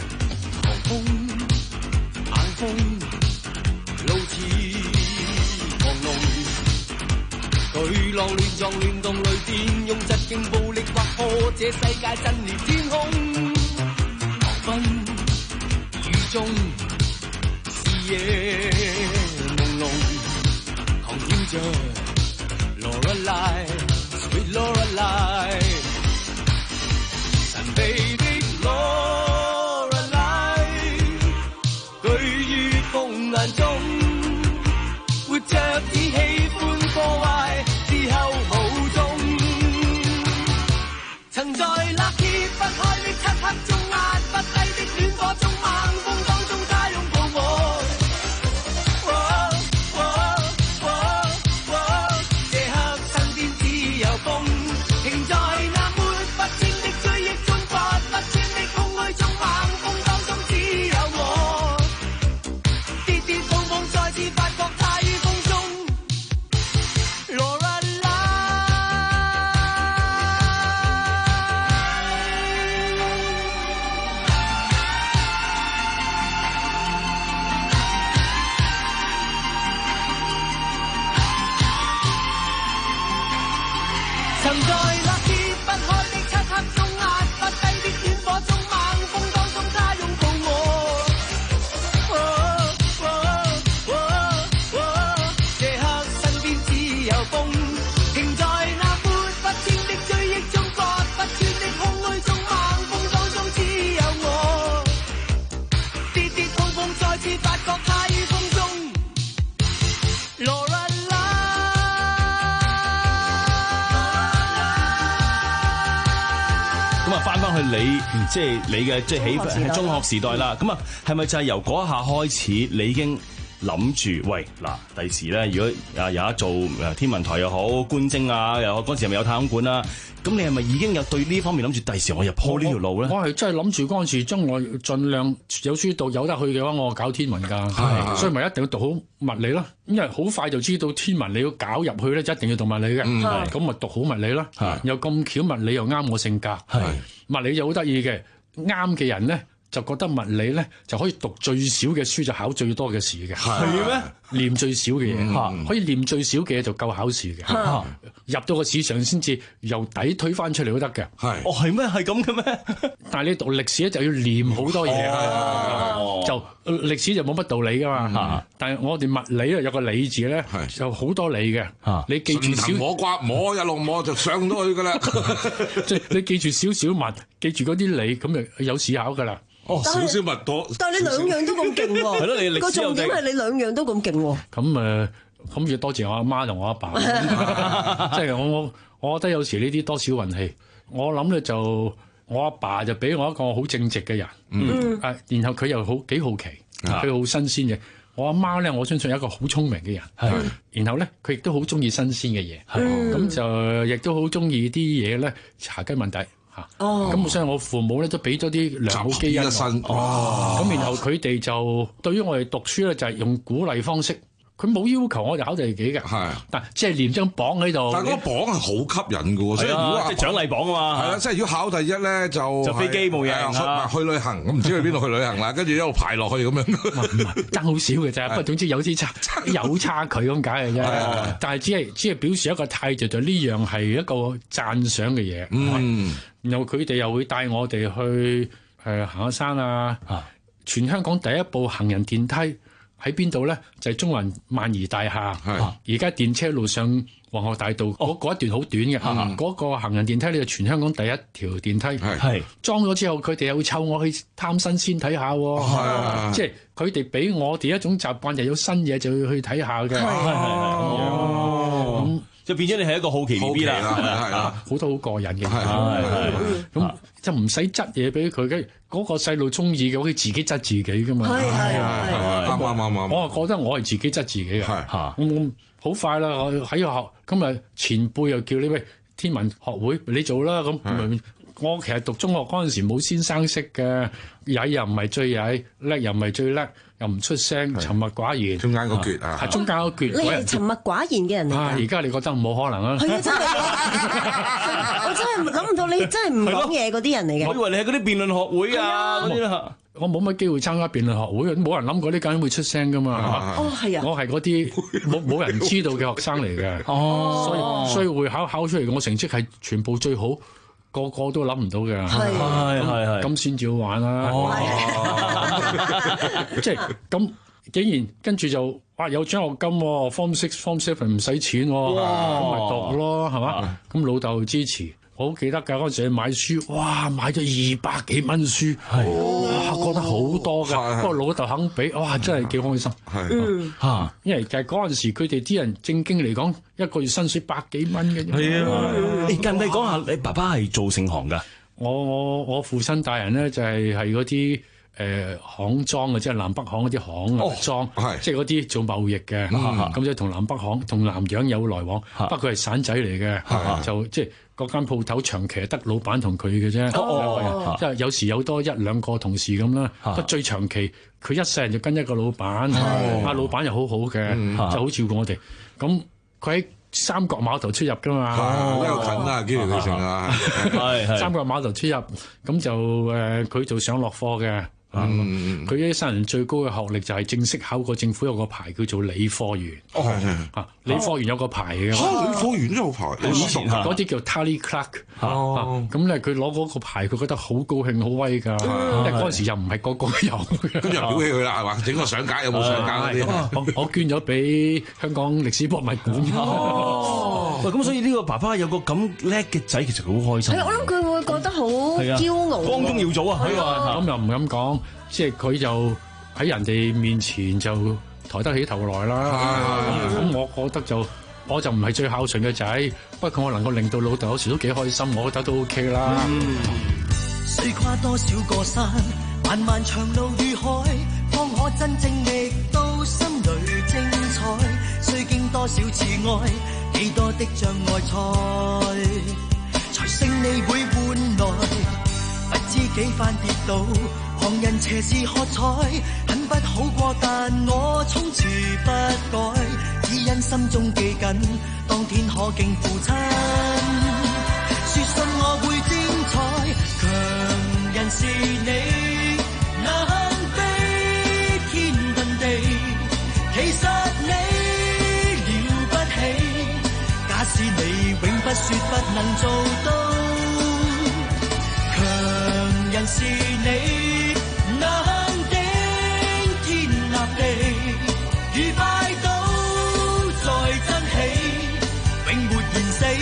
巨浪亂撞亂動雷電，用疾勁暴力劃破這世界震裂天空。黃昏雨中視野朦朧，狂跳着 Lorelei Sweet Lorelei 神秘的 Lorelei 居於風眼中，活着只喜歡破壞。曾在勒揭不開的漆黑中，壓不低的戀火中，猛風當中，他擁抱我。哦哦哦哦、這刻身邊只有風，停在那抹不清的追憶中，發不咁啊，翻翻去你即係你嘅即係起係中學時代啦。咁啊，係咪就係由嗰一下開始，你已經諗住喂嗱，第時咧，如果啊有得做誒天文台又好，觀星啊又好，嗰時係咪有太空館啊？咁你係咪已經有對呢方面諗住第時我入鋪呢條路咧？ 我係真係諗住嗰陣時，將我盡量有書讀有得去嘅話，我搞天文㗎。係，所以咪一定要讀好物理咯。因為好快就知道天文你要搞入去咧，一定要讀物理嘅。係，咁咪讀好物理咯。係，又咁巧物理又啱我性格。係，物理就好得意嘅，啱嘅人咧。就覺得物理咧就可以讀最少嘅書就考最多嘅試嘅，係咩？念最少嘅嘢，嗯、可以念最少嘅嘢就夠考試嘅，嗯、入到個市場先至由底推翻出嚟都得嘅。係， 哦係咩？係咁嘅咩？ 但係你讀歷史咧就要念好多嘢，哦、就歷史就冇乜道理噶嘛。嗯、但係我哋物理咧有個理字咧就好多理嘅。嗯、你記住少摸刮摸一路摸就上到去噶啦。 即係你記住少少物，記住嗰啲理，咁就有試考噶啦。 哦，少少物多， 但係你兩樣都咁勁喎，係咯，你歷史個重點係你兩樣都咁勁喎。 咁誒，咁要多謝我阿媽同我阿爸，即係我我我覺得有時呢啲多少運氣。我諗咧就我阿爸就俾我一個好正直嘅人，嗯，誒，然後佢又好幾好奇，佢好新鮮嘅。我阿媽咧，我相信係一個好聰明嘅人，係。然後咧，佢亦都好中意新鮮嘅嘢，係。咁就亦都好中意啲嘢咧，查根問底。嚇！咁所以我父母咧都俾咗啲良好基因我。哦！咁然後佢哋就對於我哋讀書咧就係用鼓勵方式，佢冇要求我哋考第幾嘅。係，但即係連張榜喺度。但係嗰個榜係好吸引嘅喎，所以如果即係獎勵榜啊嘛。 係啦，即係如果考第一咧就就飛機冇嘢去旅行，我唔知去邊度去旅行啦，跟住一路排落去咁樣。 唔係爭好少嘅啫，不過總之有啲差有差距咁解嘅啫。但係只係只係表示一個態度，就呢樣係一個讚賞嘅嘢。嗯。然後佢哋又會帶我哋去誒、呃、行下山啊！啊全香港第一部行人電梯喺邊度咧？就係、是、中環萬怡大廈。而家電車路上皇后大道嗰、哦、一段好短嘅，嗰、啊那個行人電梯咧就全香港第一條電梯。係裝咗之後，佢哋又會湊我去貪新鮮睇下喎。即係佢哋俾我哋一種習慣，就有新嘢就要去睇下嘅。係係係咁。 就變咗你係一個好奇 B B 啦，係啦， 好多好過癮嘅，係係咁就唔使質嘢俾佢嘅，嗰個細路中意嘅可以自己質自己噶嘛，係係係啱啱啱啱，我係覺得我係自己質自己嘅，係嚇，咁好快啦，我喺學咁啊前輩又叫你喂天文學會你做啦，咁我其實讀中學嗰陣時冇先生識嘅，曳又唔係最曳，叻又唔係最叻。又唔出聲，沉默寡言，中間嗰橛啊，係中間嗰橛。 你係沉默寡言嘅人嚟㗎。 而家你覺得冇可能啊？ 係啊，真係，我真係諗唔到你真係唔講嘢嗰啲人嚟嘅。 我以為你係嗰啲辯論學會啊嗰啲啦。 我冇乜機會參加辯論學會，冇人諗過呢間會出聲㗎嘛。 哦，係啊。 我係嗰啲冇冇人知道嘅學生嚟嘅。哦。所以所以會考考出嚟嘅，我成績係全部最好。個個都諗唔到嘅，係係係，咁先至好玩啦。即係咁，竟然跟住就哇有獎學金喎 ，Form Six、Form Seven 唔使錢喎，咁咪讀咯，係嘛？咁老豆支持，我好記得㗎嗰陣時去買書，哇買咗二百幾蚊書，哇覺得好多㗎，不過老豆肯俾，哇真係幾開心。係嚇，因為其實嗰陣時佢哋啲人正經嚟講，一個月薪水百幾蚊嘅啫。係啊， 你近排講下你爸爸係做盛行㗎？ 我我我父親大人咧就係係嗰啲。誒行裝嘅，即係南北行嗰啲行啊裝，即係嗰啲做貿易嘅，咁即係同南北行同南洋有來往。不過佢係散仔嚟嘅，就即係嗰間鋪頭長期係得老闆同佢嘅啫，即係有時有多一兩個同事咁啦。不過最長期佢一世人就跟一個老闆，阿老闆又好好嘅，就好照顧我哋。咁佢喺三角碼頭出入㗎嘛， 好有近啊，幾條旅程啊， 三角碼頭出入，咁就誒佢做上落課嘅。嗯，佢一生人最高嘅學歷就係正式考過政府有個牌叫做理科員。哦，啊，理科員有個牌嘅。 嚇，理科員都有牌。 以前嗰啲叫 Tally Clerk。哦。咁咧，佢攞嗰個牌，佢覺得好高興、好威㗎。因為嗰陣時又唔係個個有。 咁就表起佢啦，係嘛？整個相架有冇相架嗰啲？ 我我捐咗俾香港歷史博物館。 哦。喂，咁所以呢個爸爸有個咁叻嘅仔，其實佢好開心。 係，我諗佢會覺得好驕傲。 光宗耀祖啊！係啊， 咁又唔敢講。即係佢就喺人哋面前就抬得起頭來啦。咁我覺得就我就唔係最孝順嘅仔，不過我能夠令到老豆有時都幾開心，我覺得都 OK 啦。嗯須跨多少個山，漫漫長路與海，方可真正覓到心裏精彩。須經多少次愛，幾多的障礙賽，才勝利會換來。不知幾番跌倒，旁人斜視喝彩，很不好過，但我從此不改，只因心中記緊，當天可敬父親。說信我會精彩，強人是你，能飛天遁地，其實你了不起。假使你永不說不能做到，強人是你，能頂天立地，與拜倒在真起，永沒言死。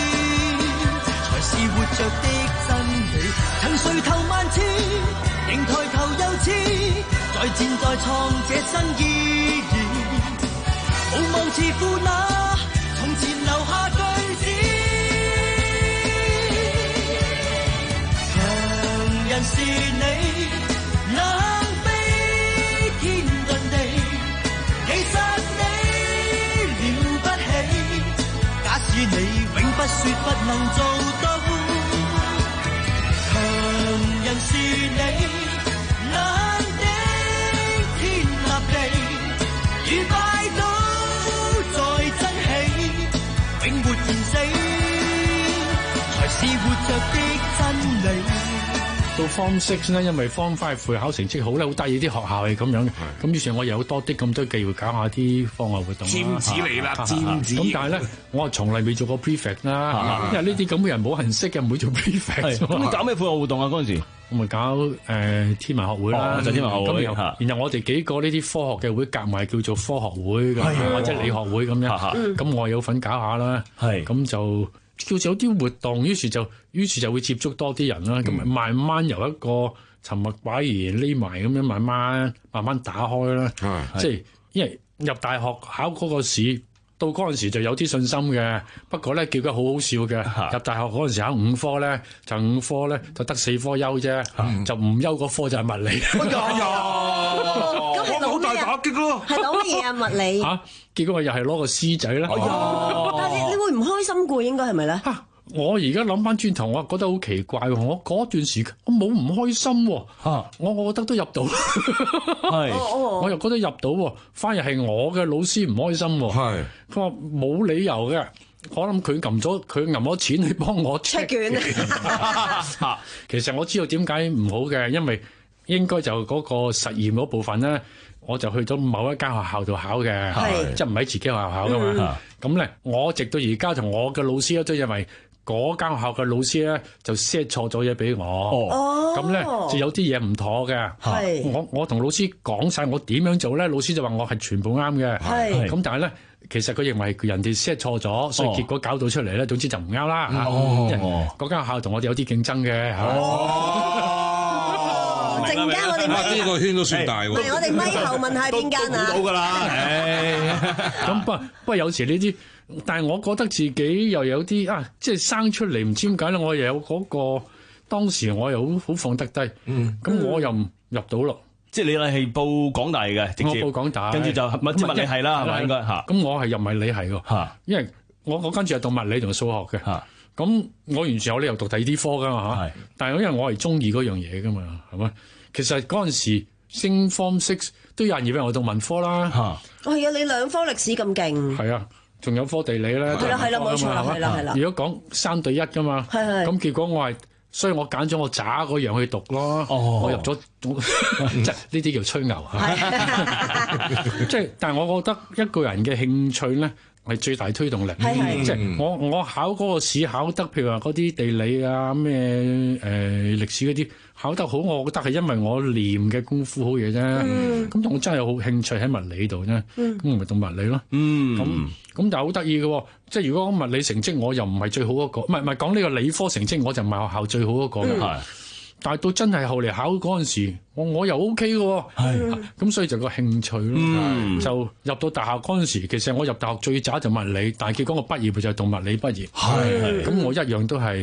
是活着的真理，曾垂頭萬次，仍抬頭又次，再戰再創這新意義。無望自負那從前留下句子，強人是你，能飛天遁地，其實你了不起。假使你永不說不能做到，強人是你，能頂天立地，與拜倒在真起，永沒言死，才是活着的真理。 到 Form Six 咧，因為 Form Five 會考成績好咧，好得意啲學校係咁樣嘅。咁於是，我有多啲咁多機會搞下啲課外活動啦。 尖子嚟啦，尖子！ 咁但係咧，我係從來未做過 prefect 啦，因為呢啲咁嘅人冇人識嘅，唔會做 prefect。 咁你搞咩課外活動啊？嗰陣時我咪搞誒天文學會啦， 就天文學會。 然後然後我哋幾個呢啲科學嘅會夾埋叫做科學會咁，或者理學會咁樣。咁我有份搞下啦。係咁就。叫做有啲活動，於是就於是就會接觸多啲人啦。咁、嗯、慢慢由一個沉默寡言匿埋咁樣，慢慢慢慢打開啦。即係因為入大學考嗰個試，到嗰陣時就有啲信心嘅。不過咧，叫佢好好笑嘅。入大學嗰陣時考五科咧，就五科咧就得四科優啫，嗯、就唔優嗰科就係物理。 哎呀！好大打擊咯！ 係攞乜嘢啊？物理嚇，結果我又係攞個 C 仔啦。 但係你你會唔開心過？應該係咪咧？ 嚇！我而家諗翻轉頭，我覺得好奇怪喎！我嗰段時間我冇唔開心喎。嚇！我我覺得都入到，係我又覺得入到喎，反而係我嘅老師唔開心喎。係佢話冇理由嘅，我諗佢撳咗佢撳咗錢去幫我 check 卷。其實我知道點解唔好嘅，因為應該就嗰個實驗嗰部分咧，我就去咗某一間學校度考嘅，即係唔喺自己學校考噶嘛。咁咧、嗯，我直到而家同我嘅老師咧，都因為嗰間學校嘅老師咧就 set 錯咗嘢俾我。哦，咁咧就有啲嘢唔妥嘅。係，我我同老師講晒我點樣做咧，老師就話我係全部啱嘅。係，咁但係咧，其實佢認為人哋 set 錯咗，所以結果搞到出嚟咧，總之就唔啱啦。哦，嗰間學校同我哋有啲競爭嘅。哦。 陣間我哋咪呢個圈都算大喎。 係我哋咪後問下邊間啊？ 到㗎啦。 咁不不過有時呢啲，但係我覺得自己又有啲啊，即係生出嚟唔知點解咧，我又有嗰個當時我又好好放得低。嗯。咁我又唔入到咯。 即係你係報港大嘅，直接我報港大， 跟住就物物理系啦，係咪應該嚇？ 咁我係入物理系㗎嚇，因為我我跟住係讀物理同數學嘅嚇。咁我完全有理由讀第二啲科噶嘛嚇，但係因為我係中意嗰樣嘢噶嘛，係咪？其實嗰陣時升 Form Six 都有人以為我讀文科啦嚇。 係啊，你兩科歷史咁勁。 係啊，仲有科地理咧。 係啦係啦，冇錯啦，係啦係啦。 如果講三對一噶嘛，係係。咁結果我係，所以我揀咗我渣嗰樣去讀咯。哦，我入咗，即係呢啲叫吹牛嚇。即係，但係我覺得一個人嘅興趣咧，係最大推動力，即係我我考嗰個試考得，譬如話嗰啲地理啊咩誒歷史嗰啲考得好，我覺得係因為我練嘅功夫好嘢啫。咁、嗯、我真係有好興趣喺物理度啫。咁、嗯、我咪讀物理咯。咁咁但係好得意嘅，即係如果物理成績我又唔係最好嗰個，唔係唔係講呢個理科成績我就唔係學校最好嗰個嘅。嗯但係到真係後嚟考嗰陣時，我我又 O K 嘅喎，咁、嗯、所以就個興趣咯，嗯、就入到大學嗰陣時，其實我入大學最渣就物理，但係結果我畢業就係讀物理畢業，咁、嗯、我一樣都係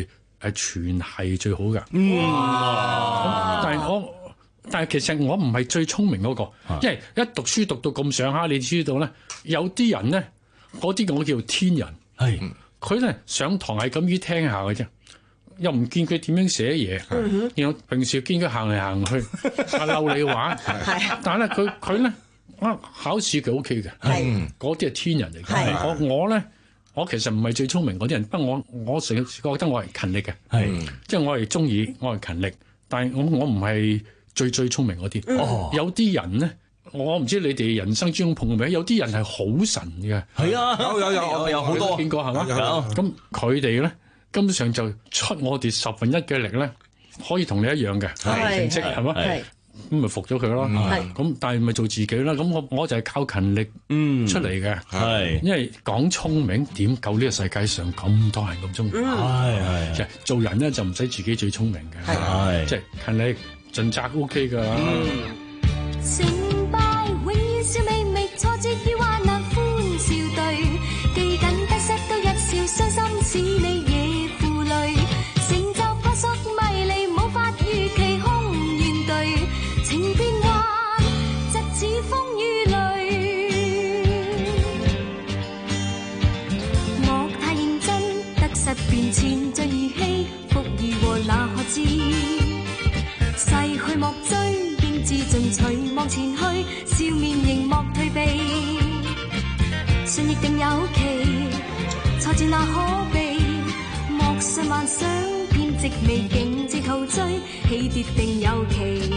係全係最好嘅。 嗯， 但係我但係其實我唔係最聰明嗰、個，因為一讀書讀到咁上下，你知道咧，有啲人咧，嗰啲我叫天人， 係佢咧上堂係咁於聽下嘅啫。又唔見佢點樣寫嘢，然後平時見佢行嚟行去，啊嬲你玩，但係咧佢佢咧啊考試佢 O K 嘅，嗰啲係天人嚟嘅。我我咧我其實唔係最聰明嗰啲人，不過我我成日覺得我係勤力嘅，即係我係中意我係勤力，但係我我唔係最最聰明嗰啲。有啲人咧，我唔知你哋人生之中碰過未？有啲人係好神嘅， 係啊，有有有有好多見過係嘛？咁佢哋咧。根本上就出我哋十分一嘅力咧，可以同你一樣嘅成績係嘛？咁咪服咗佢咯。咁但係咪做自己啦？咁我我就係靠勤力出嚟嘅。係因為講聰明點夠呢個世界上咁多人咁聰明？係係即係做人咧就唔使自己最聰明嘅。係即係勤力盡責 O K 㗎。成敗永遠笑微微，挫折與患難歡笑對，記緊得失都一笑，傷心使你。變遷像兒戲，福與禍那可知？逝去莫追，應自進取，望前去，笑面迎莫退避。信亦定有期，挫折那可避？莫信幻想，偏寂未竟自陶醉，起跌定有期。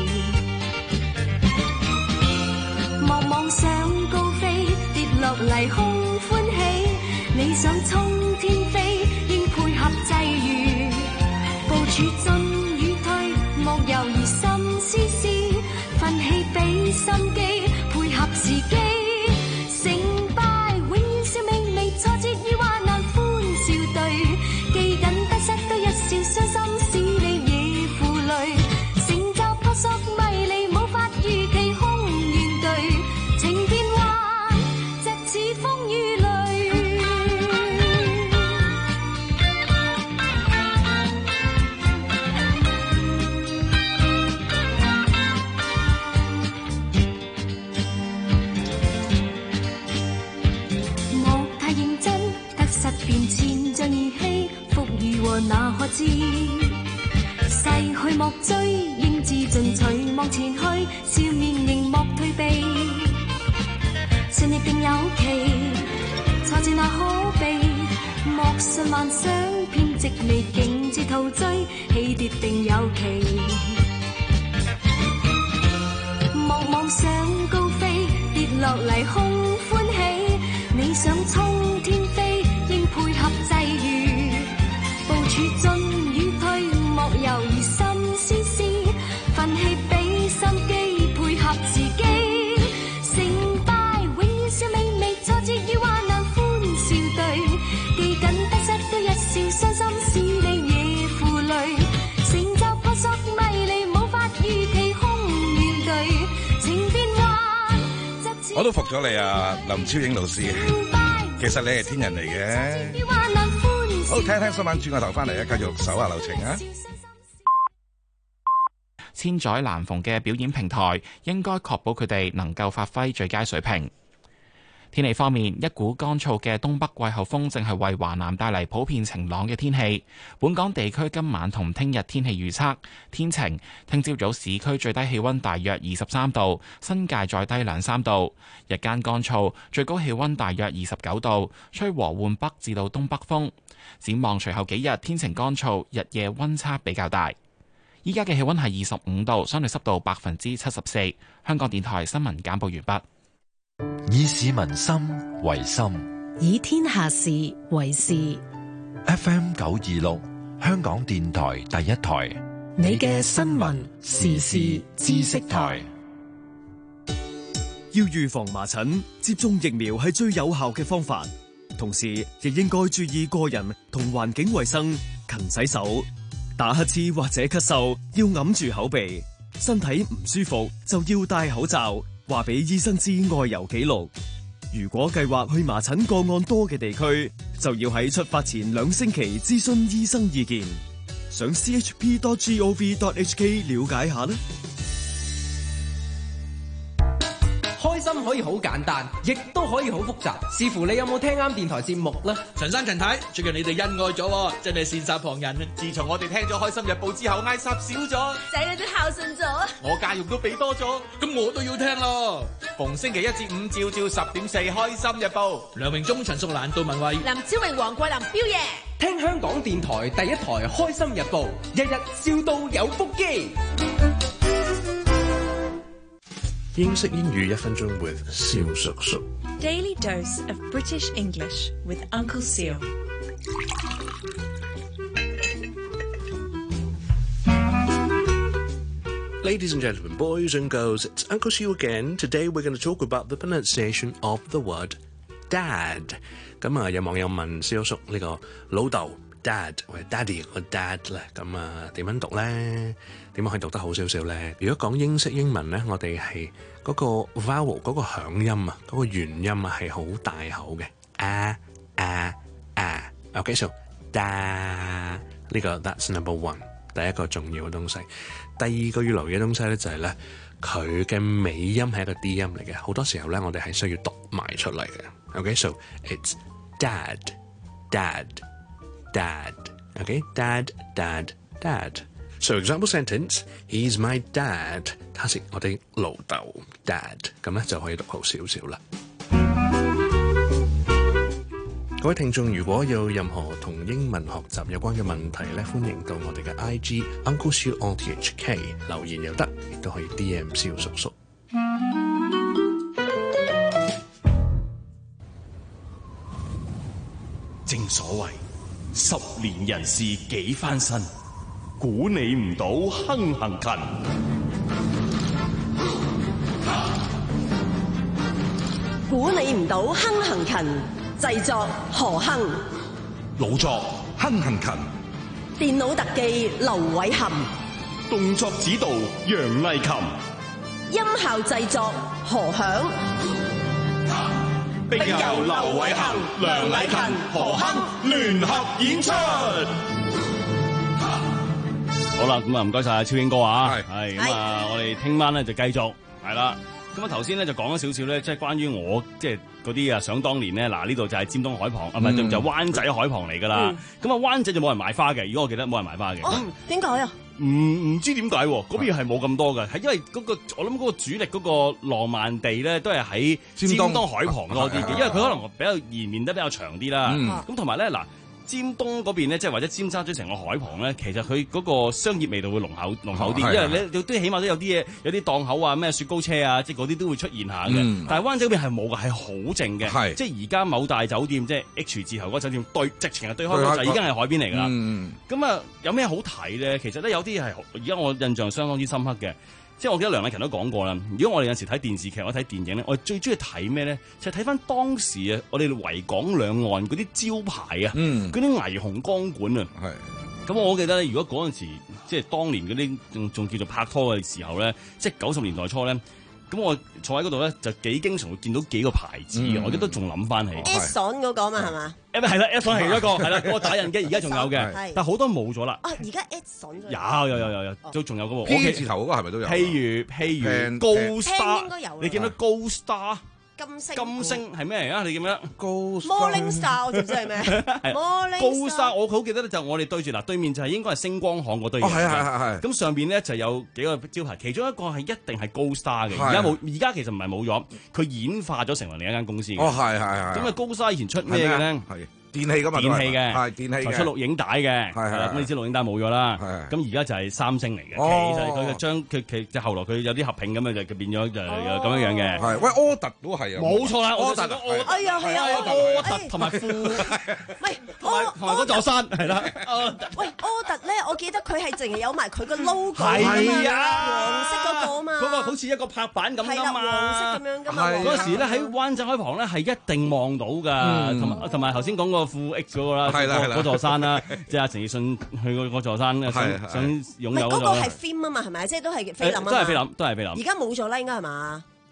莫妄想高飛，跌落嚟空歡喜。你想衝天飛？際遇部署進與退，莫猶豫心思思，奮起俾心機，配合時機。成敗永遠笑微微，挫折與患難歡笑對，記緊得失都一笑，傷心使你惹負累。成就撲朔迷離，無法預期空怨對，情變幻，疾似風雨淚。變遷像兒戲，福與禍那可知？逝去莫追，應自進取，望前去，笑面迎莫退避。信亦定有期，挫折那可避？莫信幻想，偏寂未竟自陶醉，起跌定有期。莫妄想高飛，跌落嚟空歡喜。你想衝天飛？配合際遇，部署進與退，莫猶豫心思思，奮起俾心機，配合時機。成敗永遠笑微微，挫折與患難歡笑對，記緊得失都一笑，傷心使你惹負累。成就撲朔迷離，無法預期空怨對，情變幻。 我都服咗你啊，林超英老師。其實你係天人嚟嘅，好聽聽新聞，轉個頭翻嚟啊，繼續手下留情啊！ 千載難逢嘅表演平台，應該確保佢哋能夠發揮最佳水平。天氣方面，一股乾燥嘅東北季候風正係為華南帶嚟普遍晴朗嘅天氣。本港地區今晚同聽日天氣預測天晴，聽朝早市區最低氣溫大約二十三度，新界再低兩三度。日間乾燥，最高氣溫大約二十九度，吹和緩北至到東北風。展望隨後幾日天晴乾燥，日夜溫差比較大。依家嘅氣溫係二十五度，相對濕度百分之七十四。香港電台新聞簡報完畢。 以市民心為心， 以天下事為事。 F M 九二六，香港電台第一台， 你嘅新聞時事知識台。 要預防麻疹，接種疫苗係最有效嘅方法。同時，亦應該注意個人同環境衛生，勤洗手。打乞嗤或者咳嗽要揞住口鼻，身體唔舒服就要戴口罩。話俾醫生知外遊記錄。如果計劃去麻疹個案多嘅地區，就要喺出發前兩星期諮詢醫生意見。 上 c h p dot gov dot h k 了解下啦。 開心可以好簡單，亦都可以好複雜，視乎你有冇聽啱電台節目啦。 陳生陳太，最近你哋恩愛咗，真係羨煞旁人。自從我哋聽咗《開心日報》之後，嗌霎少咗， 仔女都孝順咗， 我家用都俾多咗，咁我都要聽咯。逢星期一至五朝朝十點四，《開心日報》，梁榮忠、陳淑蘭、杜文慧、 林超榮、黃桂林、彪爺， 聽香港電台第一台《開心日報》，日日笑到有腹肌。 英式英語一分鐘 with 蕭叔叔。 Daily dose of British English with Uncle Seal. Ladies and gentlemen, boys and girls, it's Uncle Seal again. Today we're going to talk about the pronunciation of the word dad. 咁啊，有網友問蕭叔呢個老豆 dad 或者 daddy 個 dad 咧，咁啊點樣讀咧？點樣可以讀得好少少咧？如果講英式英文咧，我哋係嗰個 vowel 嗰個響音啊，嗰、嗰個元音啊係好大口嘅啊啊啊。OK， so da 呢個 that's number one， 第一個重要嘅東西。第二個要留意嘅東西咧就係咧，佢嘅尾音係一個 D 音嚟嘅，好多時候咧我哋係需要讀埋出嚟嘅。OK，so it's dad dad dad。OK， dad dad dad。So example sentence, he's my dad. 他是我哋老豆 dad， 咁咧就可以讀好少少啦。各位聽眾，如果有任何同英文學習有關嘅問題咧，歡迎到我哋嘅 I G Uncle Seal on T H K 留言又得，亦都可以 D M 蕭叔叔。 正所謂十年人事幾番新，估你唔到亨行勤。 估你唔到亨行勤，製作何亨， 老作亨行勤， 電腦特技劉偉涵， 動作指導楊麗琴， 音效製作何響， 並由劉偉涵、梁麗勤、何亨聯合演出。好啦，咁啊唔該晒超英哥啊，係咁啊，我哋聽晚咧就繼續係啦。咁啊頭先咧就講咗少少咧，即係關於我即係嗰啲啊，想當年咧，嗱呢度就係尖東海旁，啊唔係就灣仔海旁嚟噶啦。咁啊灣仔就冇人買花嘅，如果我記得冇人買花嘅。 哦，點解啊？ 唔唔知點解喎？嗰邊係冇咁多嘅，係因為嗰個我諗嗰個主力嗰個浪漫地咧，都係喺尖東海旁多啲嘅，因為佢可能比較延綿得比較長啲啦。咁同埋咧嗱。尖東嗰邊咧，即係或者尖沙咀成個海旁咧，其實佢嗰個商業味道會濃厚濃厚啲，哦、因為你都起碼都有啲嘢，有啲檔口啊，咩雪糕車啊，即係嗰啲都會出現下嘅。嗯、但係灣仔嗰邊係冇嘅，係好靜嘅。係即係而家某大酒店，即係 H 字頭嗰個酒店對，直情係對開嗰就已經係海邊嚟㗎啦。咁啊、嗯，有咩好睇咧？其實咧有啲係而家我印象相當之深刻嘅。即係我記得梁麗勤都講過啦。如果我哋有時睇電視劇，我睇電影咧，我最中意睇咩咧？就係睇翻當時啊，我哋維港兩岸嗰啲招牌啊，嗰啲霓虹光管啊。係。咁我記得咧，如果嗰陣時即係當年嗰啲仲仲叫做拍拖嘅時候咧，即係九十年代初咧，咁我坐喺嗰度咧就幾經常會見到幾個牌子嘅，嗯、我記得仲諗翻起。 Epson 嗰個嘛係嘛？ 誒係啦 ，Epson 係一個係啦，嗰個打印機而家仲有嘅，但係好多冇咗啦。 啊，而家 Epson 有有有有有，都仲有嗰個 P 字頭嗰個係咪都有？ 譬如譬如高 Star， 你見到高 Star？ 金星金星係咩嚟啊？你記唔記得？高 Morning Star 我知唔知係咩？Morning Star 高 Star 我好記得咧，就我哋對住嗱對面就係應該係星光行嗰堆嘢。哦，係係係係。咁上邊咧就有幾個招牌，其中一個係一定係高 Star 嘅。而家冇，而家其實唔係冇咗，佢演化咗成為另一間公司嘅。 哦，係係係。 咁啊，高 Star 以前出咩嘅咧？ 係電器噶嘛？ 電器嘅， 係電器嘅。 出錄影帶嘅，係係。咁你知錄影帶冇咗啦。係。咁而家就係三星嚟嘅。其實佢就將佢佢即係後來佢有啲合併咁啊，就變咗就咁樣樣嘅。係。喂， 柯特都係啊。 冇錯啦，柯特。 哎呀係啊， 柯特同埋富， 喂， 同埋同埋嗰座山係啦。 喂，柯特咧，我記得佢係淨係有埋佢個 logo 係啊， 黃色嗰個啊嘛。 嗰個好似一個拍板咁噶嘛。 黃色咁樣噶嘛。 嗰時咧喺灣仔海旁咧係一定望到㗎，同埋同埋頭先講個富 X 嗰個啦，嗰座山啦，即係阿陳奕迅去嗰嗰座山想想擁有嗰個。 嗰個係 film 啊嘛，係咪？即係都係菲林啊嘛。 都係菲林，都係菲林。 而家冇咗啦，應該係嘛？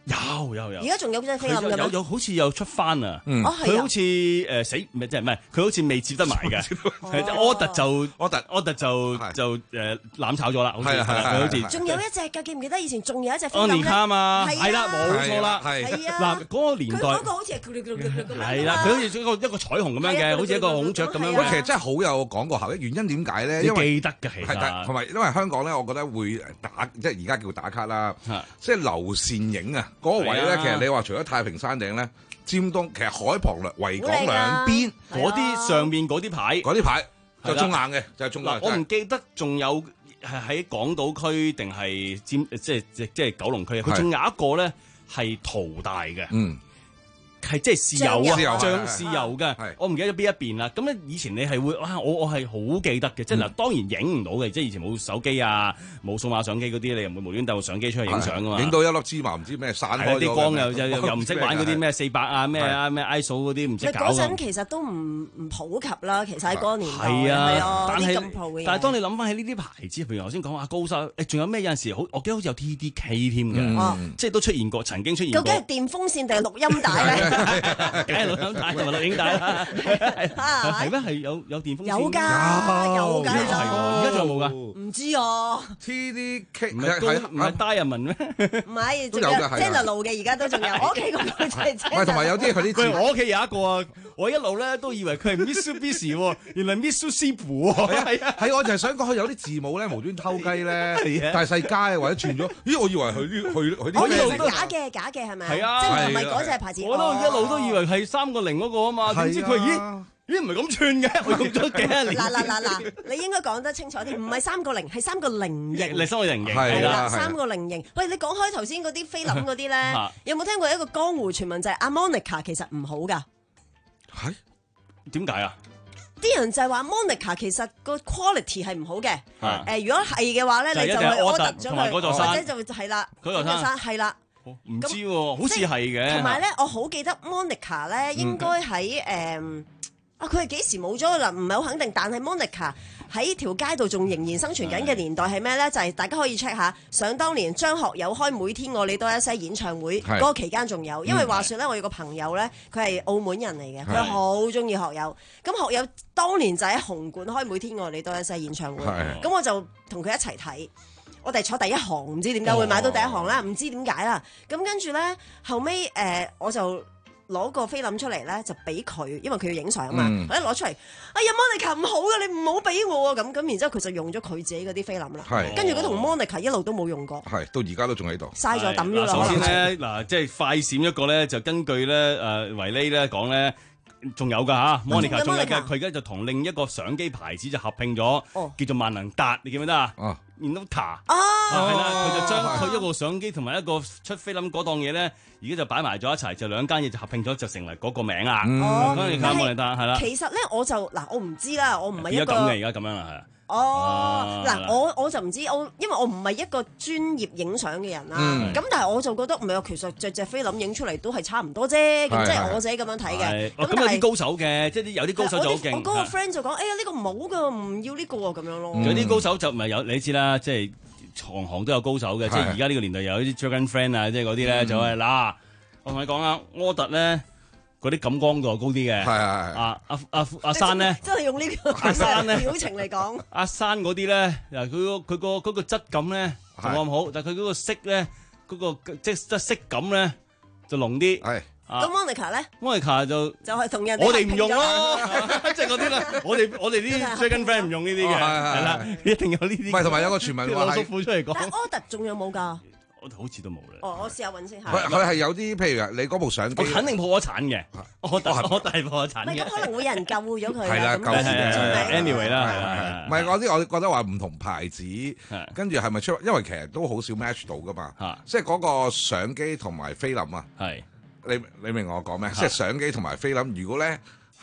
有有有， 而家仲有隻菲林嘅咩？ 有有好似有出翻啊！ 哦係啊佢好似誒死唔係即係唔係？佢好似未接得埋嘅。柯特就柯特柯特就就誒攬炒咗啦。好似佢好似仲有一隻㗎，記唔記得以前仲有一隻菲林咧？ 安妮卡嘛， 係係啦，冇錯啦， 係啊。 嗱嗰個年代佢嗰個好似係係啦，佢好似一個一個彩虹咁樣嘅，好似一個孔雀咁樣喂， 嘅。 其實真係好有廣告效益。原因點解咧？ 你因為記得嘅其實係同埋因為香港咧，我覺得會打即係而家叫打卡啦，即係流線影啊嗰個位咧，其實你話除咗太平山頂咧，尖東其實海旁兩維港兩邊嗰啲上面嗰啲牌， 嗰啲牌就中硬嘅，就係中硬。 嗱，我唔記得仲有係喺港島區定係尖即係即係九龍區啊？佢仲有一個咧係淘大嘅。嗯。係即係豉油啊，醬豉油嘅，我唔記得咗邊一邊啦。咁咧以前你係會啊，我我係好記得嘅，即係嗱，當然影唔到嘅，即係以前冇手機啊，冇數碼相機嗰啲，你又唔會無端帶部相機出去影相噶嘛。 影到一粒芝麻唔知咩散開咗， 啲光又又又唔識玩嗰啲咩四百啊咩啊咩 I S O 嗰啲唔識搞。 嗰陣其實都唔唔普及啦，其實喺嗰個年代係啊， 但係係但係當你諗翻起呢啲牌子，譬如頭先講啊高手，誒仲有咩有陣時好，我記得好似有 T D K 添嘅，即係都出現過，曾經出現過。 究竟係電風扇定係錄音帶咧？ 梗係錄音帶同埋錄影帶啦，係咩？係有有電風扇？ 有㗎，有㗎， 而家仲有冇㗎？ 唔知啊。 T D K 唔係高唔係 Diamond 咩？ 唔係，仲有 Taylor 嘅，而家都仲有。我屋企嗰個就係 Taylor。 唔係，同埋有啲佢啲字， 我屋企有一個啊，我一路咧都以為佢係 Mitsubishi 喎，原來 Mitsubishi 喎。 係啊，係我就係想講佢有啲字母咧無端偷雞咧，大細街或者串咗。咦，我以為佢啲佢佢啲。 我以為假嘅，假嘅係咪？ 係啊， 即係唔係嗰隻牌子？ 我都一路都以為係三個零嗰個啊嘛，點知佢咦咦唔係咁串嘅，我用咗幾多年。 嗱嗱嗱嗱，你應該講得清楚啲，唔係三個零，係三個零型。 你三個零型係啦，三個零型。喂，你講開頭先嗰啲菲林嗰啲咧，有冇聽過一個江湖傳聞就係阿 Monica 其實唔好㗎？ 係點解啊？ 啲人就係話 Monica 其實個 quality 係唔好嘅。誒，如果係嘅話咧，你就去 order 咗佢，或者就係啦，嗰座山係啦。 唔知喎，好似係嘅。 同埋咧，我好記得 Monica 咧，應該喺誒啊，佢係幾時冇咗啦？唔係好肯定。但係 Monica 喺條街度仲仍然生存緊嘅年代係咩咧？就係大家可以 check 下，想當年張學友開每天我你多一些演唱會嗰個期間仲有。因為話説咧，我有個朋友咧，佢係澳門人嚟嘅，佢好中意學友。咁學友當年就喺紅館開每天我你多一些演唱會，咁我就同佢一齊睇。我哋坐第一行，唔知點解會買到第一行啦，唔、哦、知點解啦。咁跟住咧，後尾誒、呃、我就攞個菲林出嚟咧，就俾佢，因為佢要影相啊嘛。嗯、我一攞出嚟，哎呀 Monica 唔好嘅，你唔好俾我啊！咁咁，然之後佢就用咗佢自己嗰啲菲林啦。係，跟住佢同 Monica 一路都冇用過。係， 到而家都仲喺度。 嘥咗抌咗啦。 首先咧，嗱，即係快閃一個咧，就根據咧誒維尼咧講咧。仲有㗎嚇 ，Monica 仲有嘅，佢而家就同另一個相機牌子就合併咗，哦、叫做萬能達，你記唔記得啊？哦 Minolta 啊，係啦，佢就將佢一個相機同埋一個出菲林嗰檔嘢咧，而家就擺埋咗一齊，就兩間嘢就合併咗，就成為嗰個名啦。哦，咁你睇下萬能達係啦。 其實咧，我就嗱，我唔知啦，我唔係一個。 而家咁嘅，而家咁樣啦，係啊。 哦，嗱，我我就唔知，我因為我唔係一個專業影相嘅人啦，咁但係我就覺得唔係啊，其實隻隻菲林影出嚟都係差唔多啫，咁即係我自己咁樣睇嘅。 咁有啲高手嘅，即係啲有啲高手就好勁。 我嗰個 friend 就講：哎呀，呢個唔好㗎，唔要呢個咁樣咯。 有啲高手就唔係有，你知啦，即係行行都有高手嘅，即係而家呢個年代有啲 Dragon Friend 啊，即係嗰啲咧就係嗱，我同你講啊，柯特咧。嗰啲感光度高啲嘅，係係係。阿阿阿阿山咧， 真係用呢個阿山咧表情嚟講。阿山嗰啲咧，嗱佢個佢個嗰個質感咧就冇咁好，但係佢嗰個色咧，嗰個即即色感咧就濃啲。係。 咁 Monica 咧 ？Monica 就就係同人我哋唔用咯，即係嗰啲啦。我哋我哋啲 Dragon Friend 唔用呢啲嘅，係啦，一定有呢啲。 唔係同埋有個傳聞話係。 叔父出嚟講。 但係柯特仲有冇㗎？ 我好似都冇咧。 哦，我試下揾先嚇。 佢佢係有啲，譬如你嗰部相機， 肯定破咗產嘅。我大我大破咗產嘅。 咁可能會有人救咗佢。 係啦，救咗。 anyway 啦，係啦。 唔係嗰啲，我覺得話唔同牌子，跟住係咪出？因為其實都好少 match 到噶嘛。即係嗰個相機同埋菲林啊。係。你你明我講咩？即係相機同埋菲林，如果咧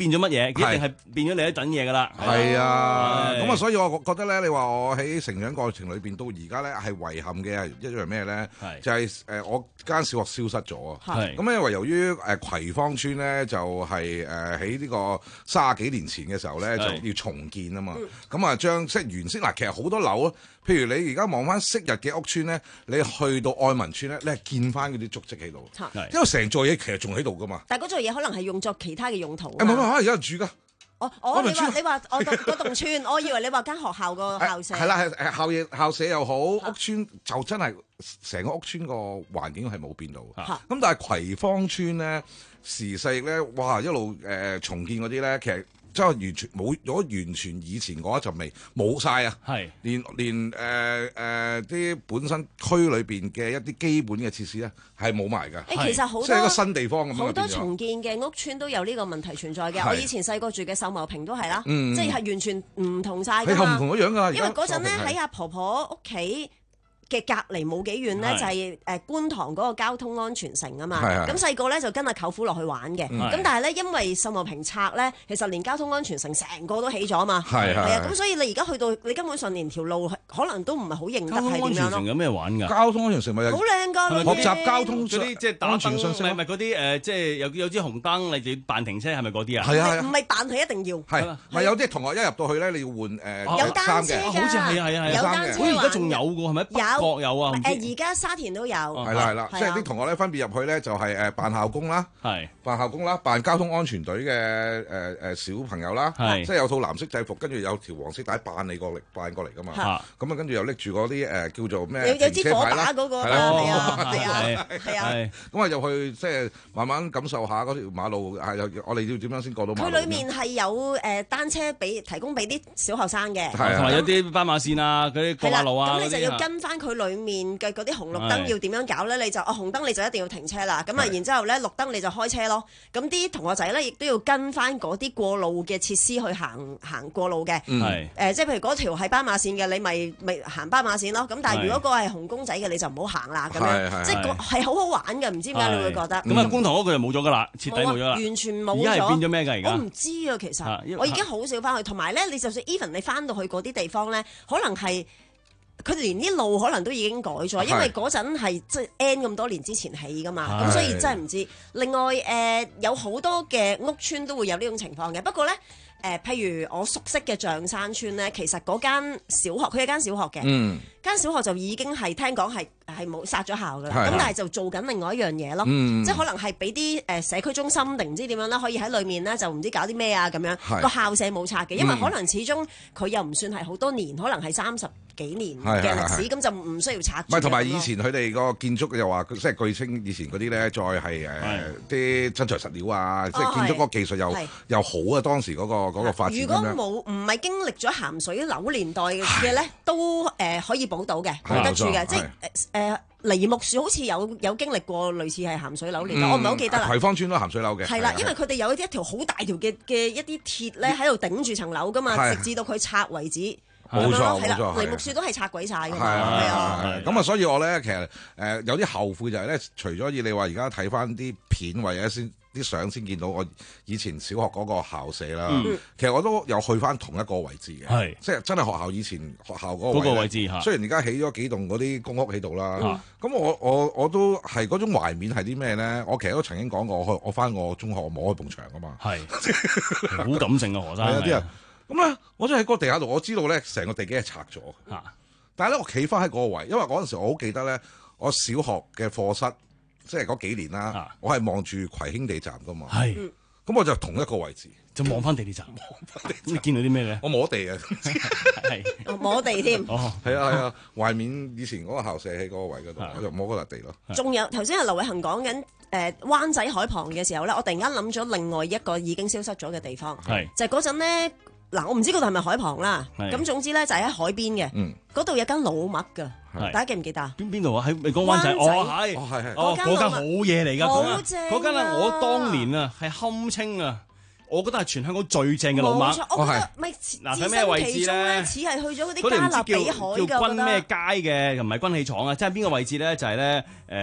變咗乜嘢，佢一定係變咗另一等嘢㗎啦。 係啊，咁啊，所以我覺得咧，你話我喺成長過程裏邊到而家咧係遺憾嘅係一樣咩咧？就係誒我間小學消失咗啊！咁因為由於誒葵芳村咧就係誒喺呢個卅幾年前嘅時候咧就要重建啊嘛，咁啊將即係原先嗱，其實好多樓啊，譬如你而家望翻昔日嘅屋村咧，你去到愛民村咧，你係見翻嗰啲足跡喺度，因為成座嘢其實仲喺度噶嘛。 但係嗰座嘢可能係用作其他嘅用途。 誒唔係唔係，而家住㗎。 哦哦，你話你話我嗰棟村，我以為你話間學校個校舍。 係啦，係誒校嘢校舍又好，屋村就真係成個屋村個環境係冇變到。咁但係葵芳村咧時勢咧，哇一路誒重建嗰啲咧，其實。即係完全冇咗，完全以前嗰一陣味冇晒啊！係連連誒誒啲本身區裏邊嘅一啲基本嘅設施咧係冇埋㗎。 誒其實好多即係一個新地方咁樣。 好多重建嘅屋邨都有呢個問題存在嘅。我以前細個住嘅秀茂坪都係啦，即係係完全唔同晒㗎嘛。 係唔同嘅樣㗎。 因為嗰陣咧喺阿婆婆屋企嘅隔離冇幾遠咧，就係誒觀塘嗰個交通安全城啊嘛。咁細個咧就跟阿舅父落去玩嘅。咁但係咧，因為秀茂坪拆咧，其實連交通安全城成個都起咗啊嘛。係啊，咁所以你而家去到，你根本上連條路可能都唔係好認得係點樣咯。 交通安全城有咩玩㗎？ 交通安全城咪好靚㗎， 學習交通嗰啲即係打燈，唔係唔係嗰啲誒，即係有有支紅燈，你就要扮停車，係咪嗰啲啊？ 係啊， 唔係扮係一定要。 係咪有啲同學一入到去咧，你要換誒有單車㗎， 好似係啊係啊係有單車。 好似而家仲有㗎，係咪？北角有啊。 而家沙田都有， 係啦係啦，即係啲同學咧分別入去咧就係誒扮校工啦，係扮校工啦，扮交通安全隊嘅誒誒小朋友啦，係即係有套藍色制服，跟住有條黃色帶扮你過嚟扮過嚟噶嘛，咁啊跟住又拎住嗰啲誒叫做咩停車牌啦，嗰個係啊係啊係啊，咁啊入去即係慢慢感受下嗰條馬路係我哋要點樣先過到馬路？ 佢裡面係有誒單車俾提供俾啲小學生嘅， 同埋有啲斑馬線啊嗰啲過馬路啊， 咁你就要跟翻佢裡面嘅嗰啲紅綠燈要點樣搞咧？你就哦紅燈你就一定要停車啦，咁啊然之後咧綠燈你就開車咯。咁啲同學仔咧亦都要跟翻嗰啲過路嘅設施去行行過路嘅。係誒，即係譬如嗰條係斑馬線嘅，你咪咪行斑馬線咯。咁但係如果個係紅公仔嘅，你就唔好行啦。咁樣即係係好好玩嘅，唔知點解你會覺得？ 咁啊觀塘嗰個就冇咗㗎啦，徹底冇咗啦， 完全冇咗。 而家係變咗咩㗎？而家我唔知啊，其實我已經好少翻去。同埋咧，你就算 even 你翻到去嗰啲地方咧，可能係。佢哋連啲路可能都已經改咗，因為嗰陣係即係 N 咁多年之前起噶嘛，咁所以真係唔知。另外誒、呃，有好多嘅屋邨都會有呢種情況嘅。不過咧誒、呃，譬如我熟悉嘅象山邨咧，其實嗰間小學，佢係間小學嘅，嗯、間小學就已經係聽講係係冇殺咗校㗎啦。咁但係就做緊另外一樣嘢咯，嗯、即係可能係俾啲誒社區中心定唔知點樣啦，可以喺裏面咧就唔知搞啲咩啊咁樣。個校舍冇拆嘅，因為可能始終佢又唔算係好多年，可能係三十幾年嘅歷史，咁就唔需要拆。 唔係同埋以前佢哋個建築又話，即係據稱以前嗰啲咧，再係誒啲真材實料啊，即係建築嗰個技術又又好啊，當時嗰個嗰個發展。如果冇唔係經歷咗鹹水樓年代嘅咧，都誒可以補到嘅，補得住嘅，即係誒梨木樹好似有有經歷過類似係鹹水樓年代，我唔係好記得啦。 葵芳村都鹹水樓嘅。 係啦，因為佢哋有一條好大條嘅嘅一啲鐵咧喺度頂住層樓噶嘛，直至到佢拆為止。 冇錯，冇錯， 梨木樹都係拆鬼晒㗎嘛。 係啊，咁啊，所以我咧其實誒有啲後悔就係咧，除咗以你話而家睇翻啲片或者先啲相先見到我以前小學嗰個校舍啦，其實我都有去翻同一個位置嘅，即係真係學校以前學校嗰個位置。雖然而家起咗幾棟嗰啲公屋喺度啦，咁我我我都係嗰種懷緬係啲咩咧？我其實都曾經講過，我我翻我中學我摸開埲牆㗎嘛， 係好感性啊，何生。 有啲人。咁咧，我真係喺個地下度，我知道咧，成個地基係拆咗。嚇！但係咧，我企翻喺嗰個位，因為嗰陣時我好記得咧，我小學嘅課室，即係嗰幾年啦，我係望住葵興地站噶嘛。係。咁我就同一個位置， 就望翻地鐵站。你見到啲咩咧？ 我摸地啊！ 係。摸地添。 哦。係啊係啊，懷緬以前嗰個校舍喺嗰個位嗰度，我就摸嗰笪地咯。 仲有頭先係劉偉恒講緊。誒灣仔海旁嘅時候咧，我突然間諗咗另外一個已經消失咗嘅地方，係就係嗰陣咧嗱，我唔知嗰度係咪海旁啦，咁總之咧就係喺海邊嘅，嗰度有間老麥㗎，大家記唔記得啊？ 邊邊度啊？喺未講灣仔，哦係，哦係係，哦嗰間好嘢嚟㗎， 好正， 嗰間啊我當年啊係堪稱啊，我覺得係全香港最正嘅老麥， 冇錯，我覺得咪嗱喺咩位置咧？ 似係去咗嗰啲加勒比海㗎， 叫軍咩街嘅，又唔係軍器廠啊，即係邊個位置咧？就係咧誒。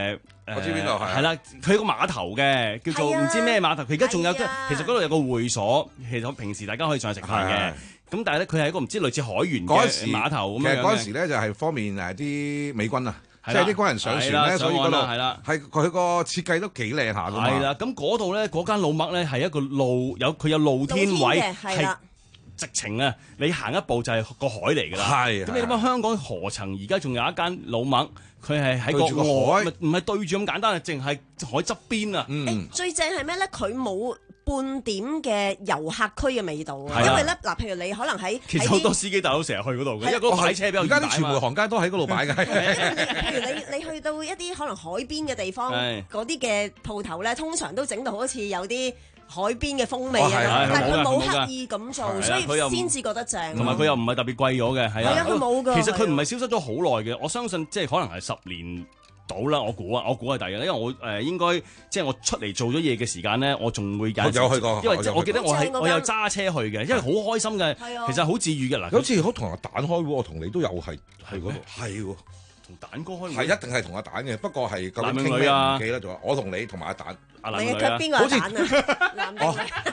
我知邊度係係啦，佢有個碼頭嘅，叫做唔知咩碼頭。佢而家仲有，其實嗰度有個會所，其實平時大家可以上去食飯嘅。咁但係咧，佢係一個唔知類似海員嘅碼頭咁樣。 其實嗰陣時咧就係方便誒啲美軍啊，即係啲軍人上船咧，所以嗰度係啦，係佢個設計都幾靚下㗎嘛。 係啦，咁嗰度咧嗰間老麥咧係一個露有佢有露天位係。直情啊！你行一步就係個海嚟㗎啦。係。咁你諗下香港河層而家仲有一間老麥，佢係喺個海，唔係對住咁簡單啊，淨係海側邊啊。 嗯。最正係咩咧？佢冇半點嘅遊客區嘅味道啊。因為咧嗱，譬如你可能喺其實好多司機大佬成日去嗰度嘅，因為嗰個擺車比較易擺嘛。 而家啲傳媒行街都喺嗰度擺嘅。 譬如你你去到一啲可能海邊嘅地方，嗰啲嘅鋪頭咧，通常都整到好似有啲海邊嘅風味啊，但係佢冇刻意咁做，所以先至覺得正。 同埋佢又唔係特別貴咗嘅，係啊，佢冇㗎。 其實佢唔係消失咗好耐嘅，我相信即係可能係十年到啦。我估啊，我估係第嘅，因為我誒應該即係我出嚟做咗嘢嘅時間咧，我仲會有有去過，因為我記得我係我有揸車去嘅，因為好開心嘅，其實好治愈嘅嗱。 好似好同阿蛋開喎，同你都有係係嗰度，係喎。 同蛋哥開係一定係同阿蛋嘅，不過係男定女啊？ 唔記得咗。我同你同埋阿蛋， 阿男女啊？ 邊個阿蛋啊？男定女？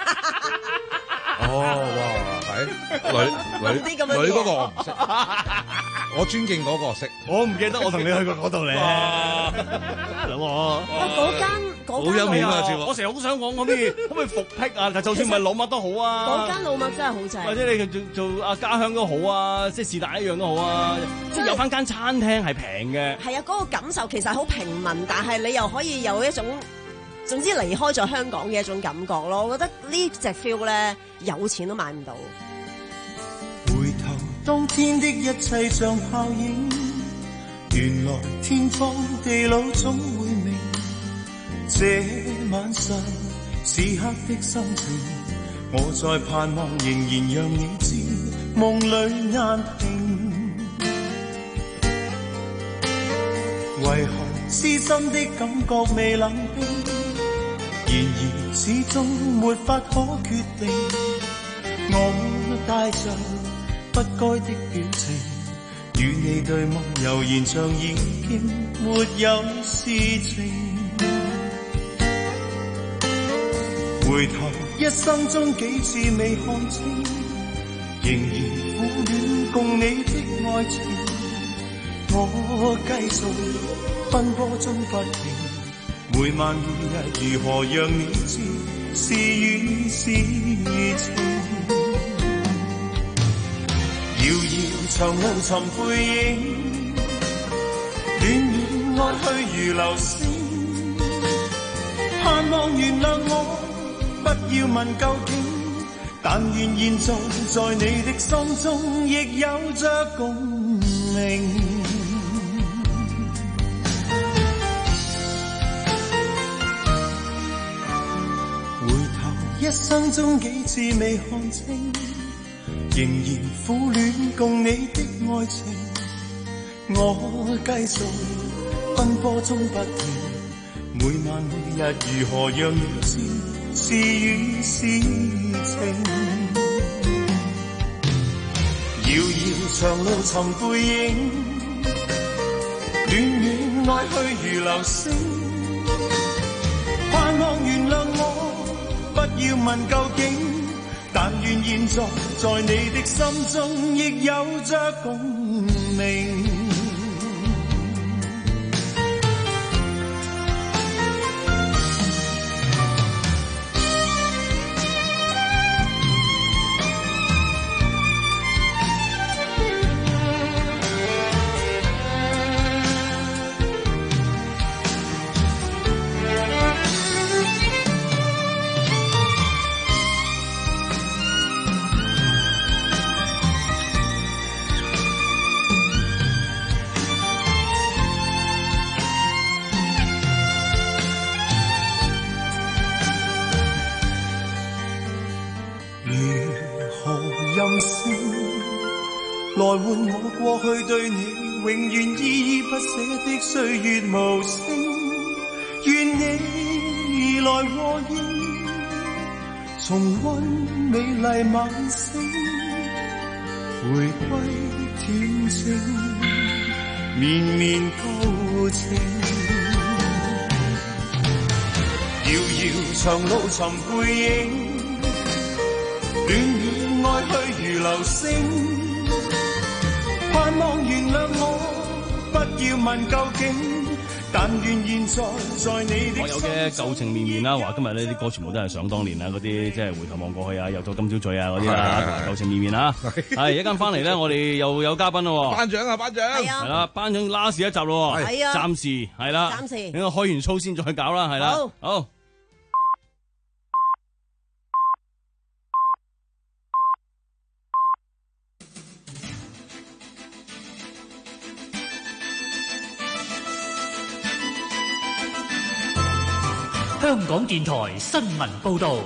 哦，哇，係女女女嗰個我唔識，我尊敬嗰個識。 我唔記得我同你去過嗰度咧。咁我嗰間嗰間好有面啊！我成日好想講，可唔可以可唔可以復辟啊？就算唔係老麥都好啊。 嗰間老麥真係好正。 或者你做做阿家鄉都好啊，即係是但一樣都好啊。即係有翻間餐廳係平嘅。係啊，嗰個感受其實好平民，但係你又可以有一種。總之離開咗香港嘅一種感覺咯，我覺得呢隻 feel 咧有錢都買唔到。 回頭當天的一切像泡影，原來天荒地老總會明。這晚上此刻的心情，我在盼望仍然讓你知，夢裏安平。為何痴心的感覺未冷冰？然而始終沒法可決定，我帶着不該的表情，與你對望悠然像已經沒有事情。回頭一生中幾次未看清，仍然苦戀共你的愛情，我繼續奔波中不停。每晚每日如何讓你知是與是情？遙遙長路尋背影，戀戀愛去如流星。盼望原諒我，不要問究竟，但願現在在你的心中亦有着共鳴。一生中幾次未看清，仍然苦戀共你的愛情，我繼續奔波中不停，每晚每日如何讓你知是與是情？遙遙長路尋背影，戀戀愛去如流星，盼望原諒我。不要問究竟，但願現在在你的心中亦有着共鳴。來換我過去對你永遠依依不捨的歲月無聲，願你來和應，重溫美麗晚星，回歸恬靜，綿綿舊情。 遙遙長路尋背影，戀與愛去如流星。盼望原諒我，不要問究竟，但願現在在你的。 我有嘅舊情綿綿啦，話今日呢啲歌全部都係想當年啊，嗰啲即係回頭望過去啊，又做今朝醉啊嗰啲啦，舊情綿綿啊。係一間翻嚟咧，我哋又有嘉賓咯。 頒獎啊，頒獎係啊， 係啦，頒獎 last 一集咯。 係啊， 暫時係啦， 暫時。 等我開完 show 先再搞啦，係啦。好。好。 香港電台新聞報導，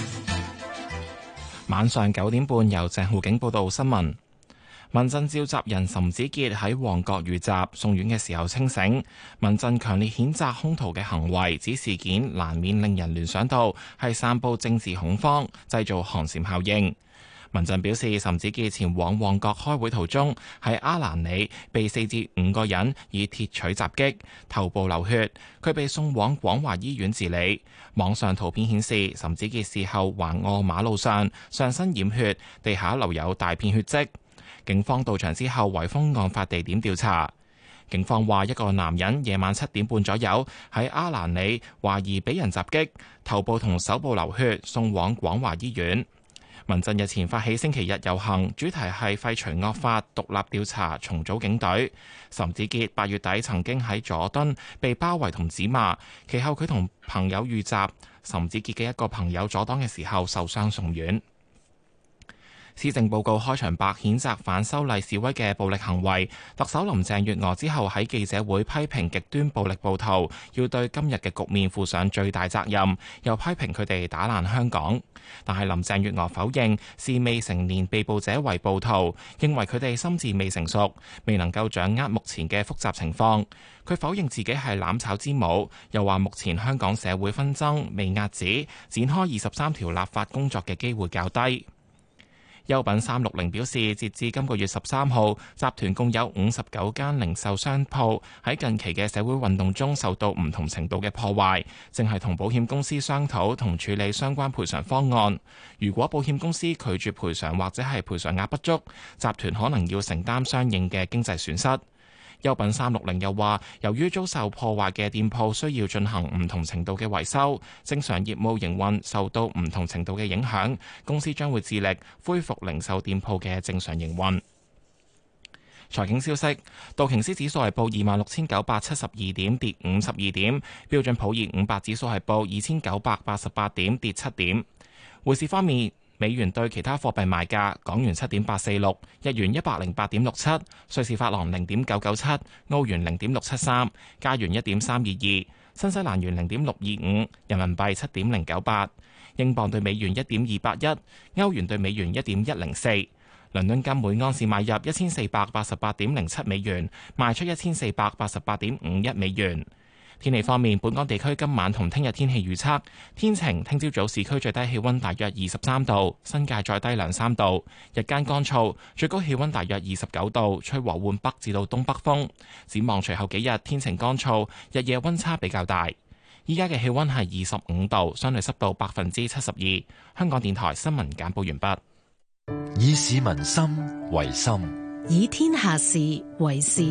晚上九點半由鄭浩景報道新聞。民陣召集人岑子傑喺旺角遇襲，送院嘅時候清醒。民陣強烈譴責兇徒嘅行為，指事件難免令人聯想到係散佈政治恐慌，製造寒蟬效應。民陣表示，岑子傑前往旺角開會途中，喺阿蘭里被四至五個人以鐵錘襲擊，頭部流血，佢被送往廣華醫院治理。網上圖片顯示，岑子傑事後橫臥馬路上，上身染血，地下留有大片血跡。警方到場之後圍封案發地點調查。警方話，一個男人夜晚七點半左右喺阿蘭里懷疑俾人襲擊，頭部同手部流血，送往廣華醫院。民陣日前發起星期日遊行，主題係廢除惡法、獨立調查、重組警隊。岑子傑八月底曾經喺佐敦被包圍同指罵，其後佢同朋友遇襲，岑子傑嘅一個朋友阻擋嘅時候受傷送院。施政報告開場白譴責反修例示威嘅暴力行為，特首林鄭月娥之後喺記者會批評極端暴力暴徒要對今日嘅局面負上最大責任，又批評佢哋打爛香港。但係林鄭月娥否認視未成年被捕者為暴徒，認為佢哋心智未成熟，未能夠掌握目前嘅複雜情況。佢否認自己係攬炒之母，又話目前香港社會紛爭未遏止，展開二十三條立法工作嘅機會較低。優品三六零表示，截至今個月十三號，集團共有五十九間零售商鋪喺近期嘅社會運動中受到唔同程度嘅破壞，正係同保險公司商討同處理相關賠償方案。如果保險公司拒絕賠償或者係賠償額不足，集團可能要承擔相應嘅經濟損失。優品三六零又話，由於遭受破壞嘅店鋪需要進行唔同程度嘅維修，正常業務營運受到唔同程度嘅影響，公司將會致力恢復零售店鋪嘅正常營運。財經消息，道瓊斯指數係報二萬六千九百七十二點，跌五十二點；標準普爾五百指數係報二千九百八十八點，跌七點。匯市方面，美元對其他貨幣賣價：港元七點八四六，日元一百零八點六七，瑞士法郎零點九九七，澳元零點六七三，加元一點三二二，新西蘭元零點六二五，人民幣七點零九八，英鎊對美元一點二八一，歐元對美元一點一零四。倫敦金每安士買入一千四百八十八點零七美元，賣出一千四百八十八點五一美元。天氣方面，本港地區今晚同聽日天氣預測天晴，聽朝早市區最低氣溫大約二十三度，新界再低兩三度，日間乾燥，最高氣溫大約二十九度，吹和緩北至到東北風。展望隨後幾日天晴乾燥，日夜溫差比較大。依家嘅氣溫係二十五度，相對濕度百分之七十二。香港電台新聞簡報完畢。 以市民心為心， 以天下事為事。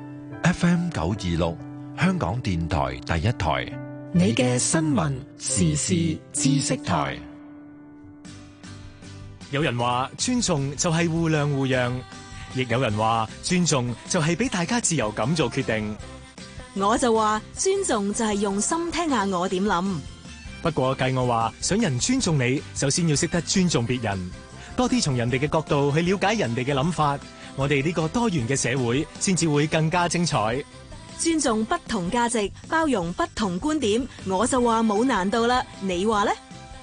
F M 九二六。香港電台第一台， 你嘅新聞時事知識台。 有人話尊重就係互諒互讓，亦有人話尊重就係俾大家自由咁做決定。 我就話尊重就係用心聽下我點諗。 不過計我話想人尊重你，首先要識得尊重別人，多啲從人哋嘅角度去了解人哋嘅諗法，我哋呢個多元嘅社會先至會更加精彩。 尊重不同價值，包容不同觀點，我就話冇難度啦。你話呢？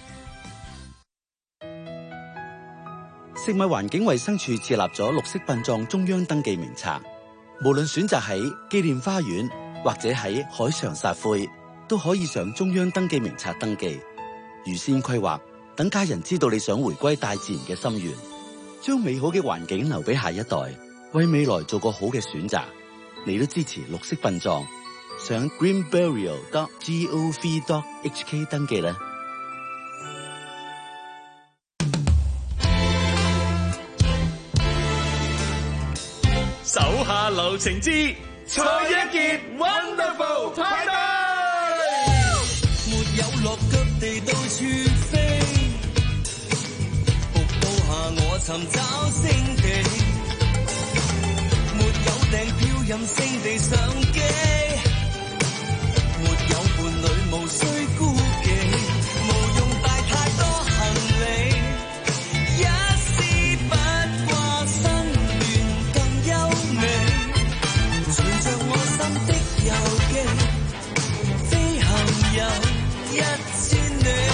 食物環境衛生署設立咗綠色殯葬中央登記名冊，無論選擇喺紀念花園或者喺海上撒灰，都可以上中央登記名冊登記。預先規劃，等家人知道你想回歸大自然嘅心願，將美好嘅環境留俾下一代，為未來做個好嘅選擇。你都支持綠色殯葬， 上 greenburial dot gov dot hk 登記啦。 手下留情之蔡一傑 Wonderful 派對， 沒有落腳地到處飛，伏到下我尋找星地，沒有訂票任性地上機，沒有伴侶無需孤忌，無用帶太多行李，一絲不掛心願更優美，隨着我心的遊記，飛行有一千里。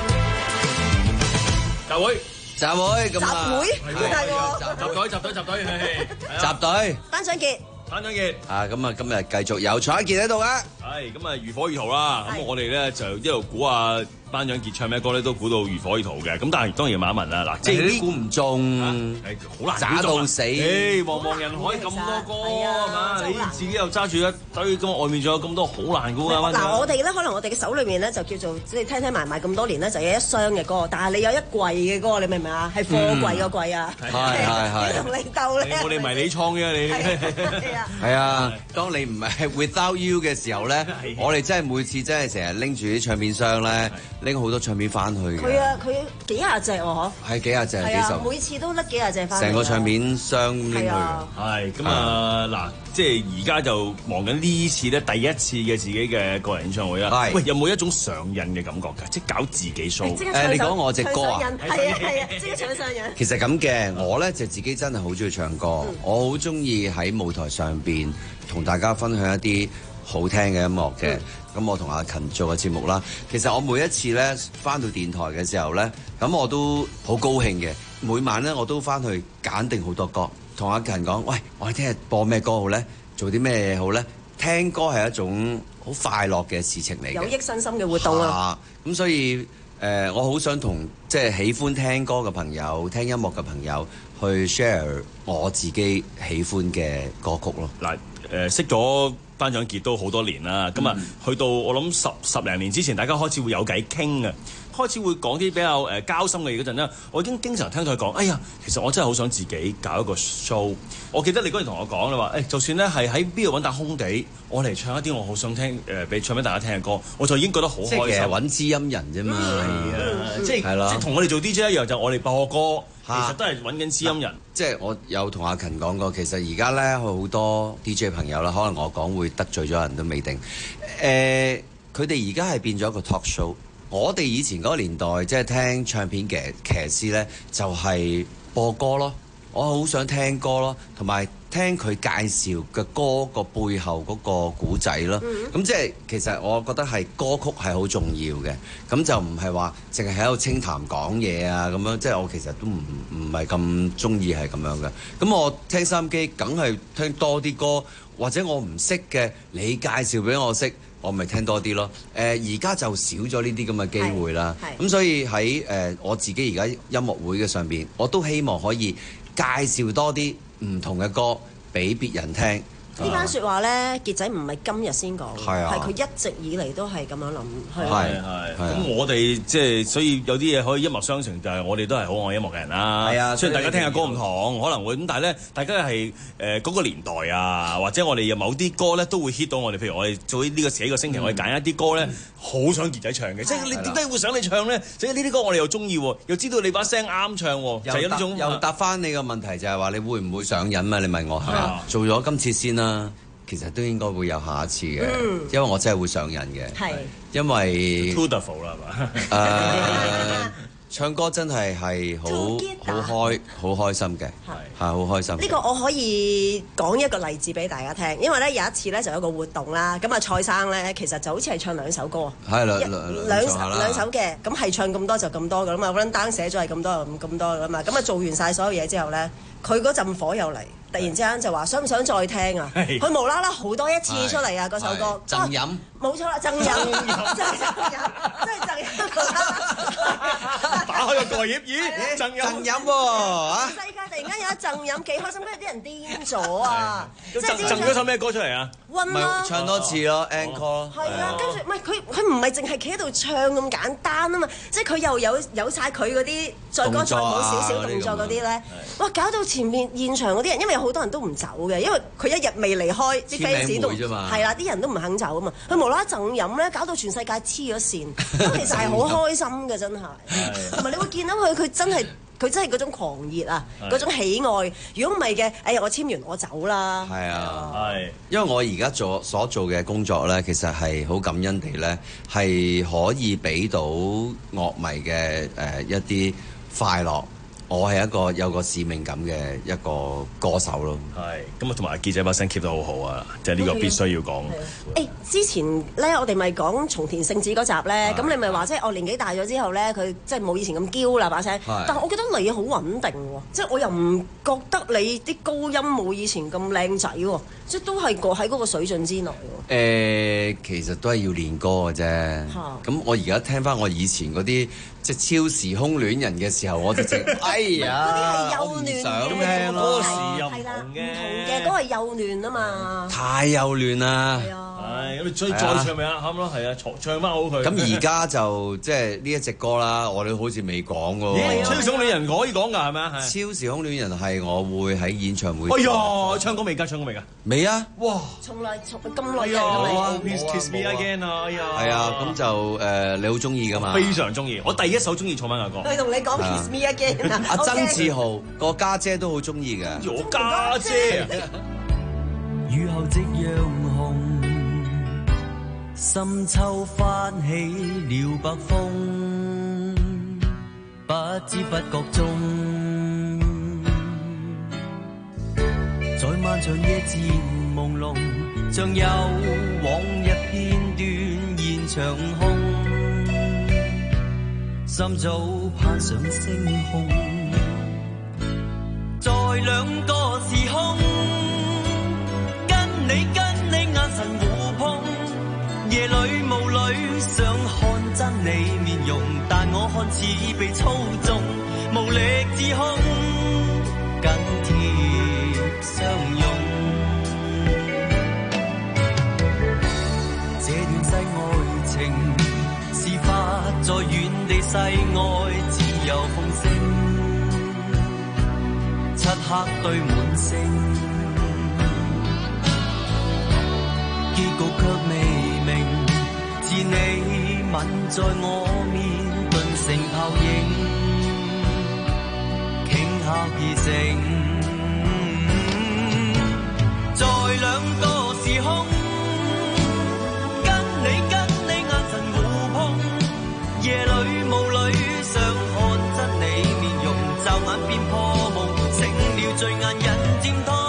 集會， 集會咁啊！ 集會好大喎！ 集隊，集隊，集隊， 集隊。 頒獎傑， 頒獎傑。 啊，咁啊，今日繼續有蔡一傑喺度啊！ 係咁啊，如火如荼啦。咁我哋咧就一路估啊，頒獎傑唱咩歌咧，都估到如火如荼嘅。咁但係當然要問一問啦，嗱，即係你估唔中， 好難渣到死。 誒，茫茫人海咁多歌係嘛？你自己又揸住一堆咁，外面仲有咁多，好難估啊！ 嗱，我哋咧可能我哋嘅手裏面咧就叫做即係聽聽埋埋咁多年咧，就有一箱嘅歌，但係你有一櫃嘅歌，你明唔明啊？係貨櫃個櫃啊！ 係係係。 你同你鬥咧？ 我哋唔係你創嘅你。 係啊。 係啊，當你唔係 Without You 嘅時候咧，我哋真係每次真係成日拎住啲唱片箱咧，拎好多唱片翻去嘅。 佢啊，佢幾廿隻喎，嗬。 係幾廿隻，幾十。 每次都甩幾廿隻翻。 成個唱片箱拎去嘅。 係咁啊，嗱，即係而家就忙緊呢次咧，第一次嘅自己嘅個人演唱會啦。係。喂，有冇一種上癮嘅感覺㗎？即係搞自己 show。 誒，你講我隻歌啊？ 係啊係啊，即刻唱上癮。 其實咁嘅，我咧就自己真係好中意唱歌，嗯、我好中意喺舞台上邊同大家分享一啲好聽嘅音樂嘅。咁、嗯、我同阿勤做嘅節目啦，其實我每一次咧翻到電台嘅時候咧，咁我都好高興嘅。每晚咧我都翻去揀定好多歌，同阿勤講：喂，我哋聽日播咩歌好咧？做啲咩好咧？聽歌係一種好快樂嘅事情嚟嘅， 有益身心嘅活動啊！ 咁所以誒、呃，我好想同即係喜歡聽歌嘅朋友、聽音樂嘅朋友去 share 我自己喜歡嘅歌曲咯。 嗱，誒識咗頒獎傑都好多年啦，咁啊、嗯、去到我諗十十零年之前，大家開始會有偈傾啊。開始會講啲比較誒交心嘅嘢嗰陣咧，我已經經常聽到佢講：哎呀，其實我真係好想自己搞一個 show。我記得你嗰陣同我講，你話誒，就算咧係喺邊度揾笪空地，我嚟唱一啲我好想聽誒，俾、呃、唱俾大家聽嘅歌，我就已經覺得好開心。 即係其實揾知音人啫嘛，係啊，即係即係同我哋做 D J 一樣，就我哋播歌，其實都係揾緊知音人。 即係我有同阿勤講過，其實而家咧好多 D J 朋友啦，可能我講會得罪咗人都未定。誒、呃，佢哋而家係變咗一個 talk show。我哋以前嗰個年代，即係聽唱片嘅騎師咧，就係播歌咯。我好想聽歌咯，同埋聽佢介紹嘅歌個背後嗰個故仔咯。咁、嗯、即係其實我覺得係歌曲係好重要嘅。咁就唔係話淨係喺度清談講嘢啊咁樣。即係我其實都唔唔係咁中意係咁樣嘅。咁我聽收音機梗係聽多啲歌，或者我唔識嘅，你介紹俾我識。我咪聽多啲咯，誒而家就少咗呢啲咁嘅機會啦，咁所以喺誒、呃、我自己而家音樂會嘅上邊，我都希望可以介紹多啲唔同嘅歌俾別人聽。呢番説話咧，傑仔唔係今日先講，係佢、啊、一直以嚟都係咁樣諗。 係係。咁我哋即係所以有啲嘢可以一脈相承，就係、是、我哋都係好愛音樂嘅人啦。係啊，雖然大家聽嘅歌唔同，可能會咁，但係咧，大家係誒嗰個年代啊，或者我哋有某啲歌咧都會 hit 到我哋。譬如我哋做呢個幾個星期，嗯、我哋揀一啲歌咧，好、嗯、想傑仔唱嘅。即係你點解會想你唱咧？即係呢啲歌我哋又中意，又知道你把聲啱唱，就係有呢種。 又答翻你個問題就係話你會唔會上癮啊？你問我係嘛？做咗今次先啦。其實都應該會有下一次嘅，嗯、因為我真係會上癮嘅。係，因為 beautiful 啦，係嘛？ 誒，唱歌真係係好好開好開心嘅，係係好開心。 呢個我可以講一個例子俾大家聽，因為咧有一次咧就有一個活動啦，咁啊蔡生咧其實就好似係唱兩首歌， 係兩兩兩首嘅，咁係唱咁多就咁多噶啦嘛 run down 寫咗係咁多咁咁多噶啦嘛，咁啊做完晒所有嘢之後咧，佢嗰陣火又嚟。突然之間就話想唔想再聽啊？佢無啦啦好多一次出嚟啊！嗰首歌贈飲， 冇錯啦，贈飲，真係贈飲，真係贈飲。 打開個蓋頁，咦？贈飲贈飲喎嚇！ 世界突然間有一陣飲幾開心，跟住啲人癲咗啊！即係贈咗首咩歌出嚟啊？ 溫啦， 唱多次咯 ，encore。 係啊，跟住唔係佢佢唔係淨係企喺度唱咁簡單啊嘛，即係佢又有有曬佢嗰啲載歌載舞少少動作嗰啲咧，哇！搞到前面現場嗰啲人，因為有好多人都唔走嘅，因為佢一日未離開，啲 fans 都係啦，啲人都唔肯走啊嘛。佢無啦啦贈飲咧，搞到全世界黐咗線，咁其實係好開心嘅，真係。同埋你會見到佢，佢真係。佢真係嗰種狂熱啊，嗰種喜愛。如果唔係嘅，哎呀，我簽完我走啦。 係啊，係。因為我而家做所做嘅工作咧，其實係好感恩地咧，係可以俾到樂迷嘅誒、呃、一啲快樂。我係一個有個使命感嘅一個歌手咯。 係，咁啊同埋記者把聲 keep 得好好啊，即係呢個必須要講。 誒，之前咧我哋咪講松田聖子嗰集咧，咁你咪話即係我年紀大咗之後咧，佢即係冇以前咁嬌啦把聲。但係我覺得你好穩定喎，即係我又唔覺得你啲高音冇以前咁靚仔喎，即係都係個喺嗰個水準之內喎。誒、 呃，其實都係要練歌嘅啫。咁我而家聽翻我以前嗰啲。即係超時空戀人嘅時候，我就直哎呀，我唔想聽咯。 係啦，唔同嘅嗰個係幼嫩啊嘛。 太幼嫩啦。 係啊，咁你再再唱咪啱咯，係啊，唱翻好佢。 咁而家就即係呢一隻歌啦，我哋好似未講喎。 超時空戀人可以講㗎係咪啊？ 超時空戀人係我會喺演唱會。 哎呀，唱歌未㗎？唱歌未㗎？ 未啊！ 哇！從來從咁耐嘅係 Please Kiss Me Again 啊！哎呀， 係啊，咁就誒你好中意㗎嘛？ 非常中意，我第一首中意楚文嘅歌。 佢同你講 Kiss Me Again 啊！ 阿曾志豪個家姐都好中意嘅。 我家姐。 雨後夕陽紅，深秋翻起了北風，不知不覺中，在漫長夜漸朦朧，像有往日片段現場空，心早攀上星空，在兩個時空，跟你跟你眼神互碰，夜裏霧裏想看真你面容，但我看似被操縱，無力自控，緊貼相擁。這段世愛情事發在遠地世外，自由奉聲，漆黑堆滿星，結局卻未明，自你吻在我面，頓成泡影，傾下而成，在兩個時空，跟你跟你眼神互碰，夜裏霧裏想看真你面容，驟眼變破夢，醒了醉眼人漸痛。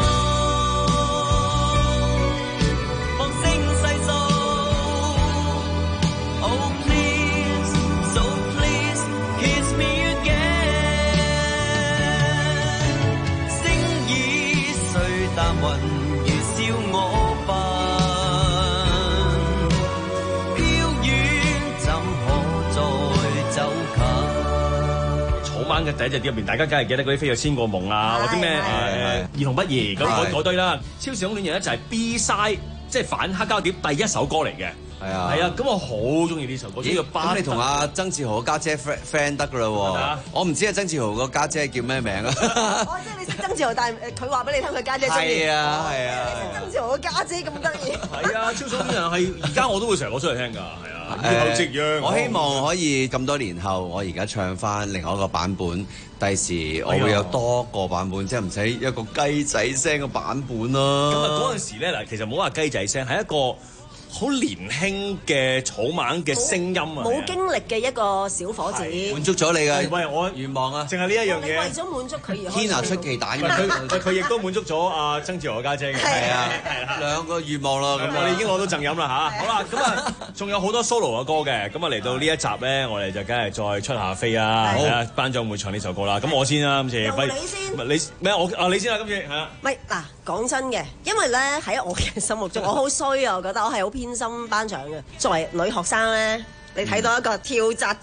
嘅第一隻碟入邊，大家梗係記得嗰啲飛躍千個夢啊，或者咩誒兒童不宜咁嗰嗰堆啦。超時空戀人咧就係 B-side， 即係反黑膠碟第一首歌嚟嘅。係啊，係啊，咁我好中意呢首歌。 咦？咁你同阿曾志豪個家姐 friend friend 得噶啦喎。我唔知阿曾志豪個家姐叫咩名啊？ 哦，即係你識曾志豪，但係佢話俾你聽佢家姐中意。 係啊，係啊。 你識曾志豪個家姐咁得意。 係啊，超時空戀人係而家我都會成日攞出嚟聽㗎，係啊。 誒，我希望可以咁多年後，我而家唱翻另外一個版本。第時我會有多個版本，即係唔使一個雞仔聲嘅版本咯。 咁啊，嗰陣時咧嗱，其實唔好話雞仔聲，係一個好年輕嘅草蜢嘅聲音啊！ 冇經歷嘅一個小伙子， 滿足咗你嘅喂我願望啊！ 淨係呢一樣嘢， 為咗滿足佢而天拿出奇蛋嘅佢，佢亦都滿足咗阿曾志豪嘅家姐嘅， 係啊，兩個願望咯。咁我哋已經攞到贈飲啦嚇！好啦，咁啊，仲有好多 solo 嘅歌嘅，咁啊嚟到呢一集咧，我哋就梗係再出下飛啊！好啊，頒獎會唱呢首歌啦。咁我先啦，今次你先， 唔係你咩？我啊你先啦，今次係啊。 唔係嗱，講真嘅，因為咧喺我嘅心目中，我好衰啊！我覺得我係好偏心頒獎嘅。作為女學生咧，你睇到一個跳紮紮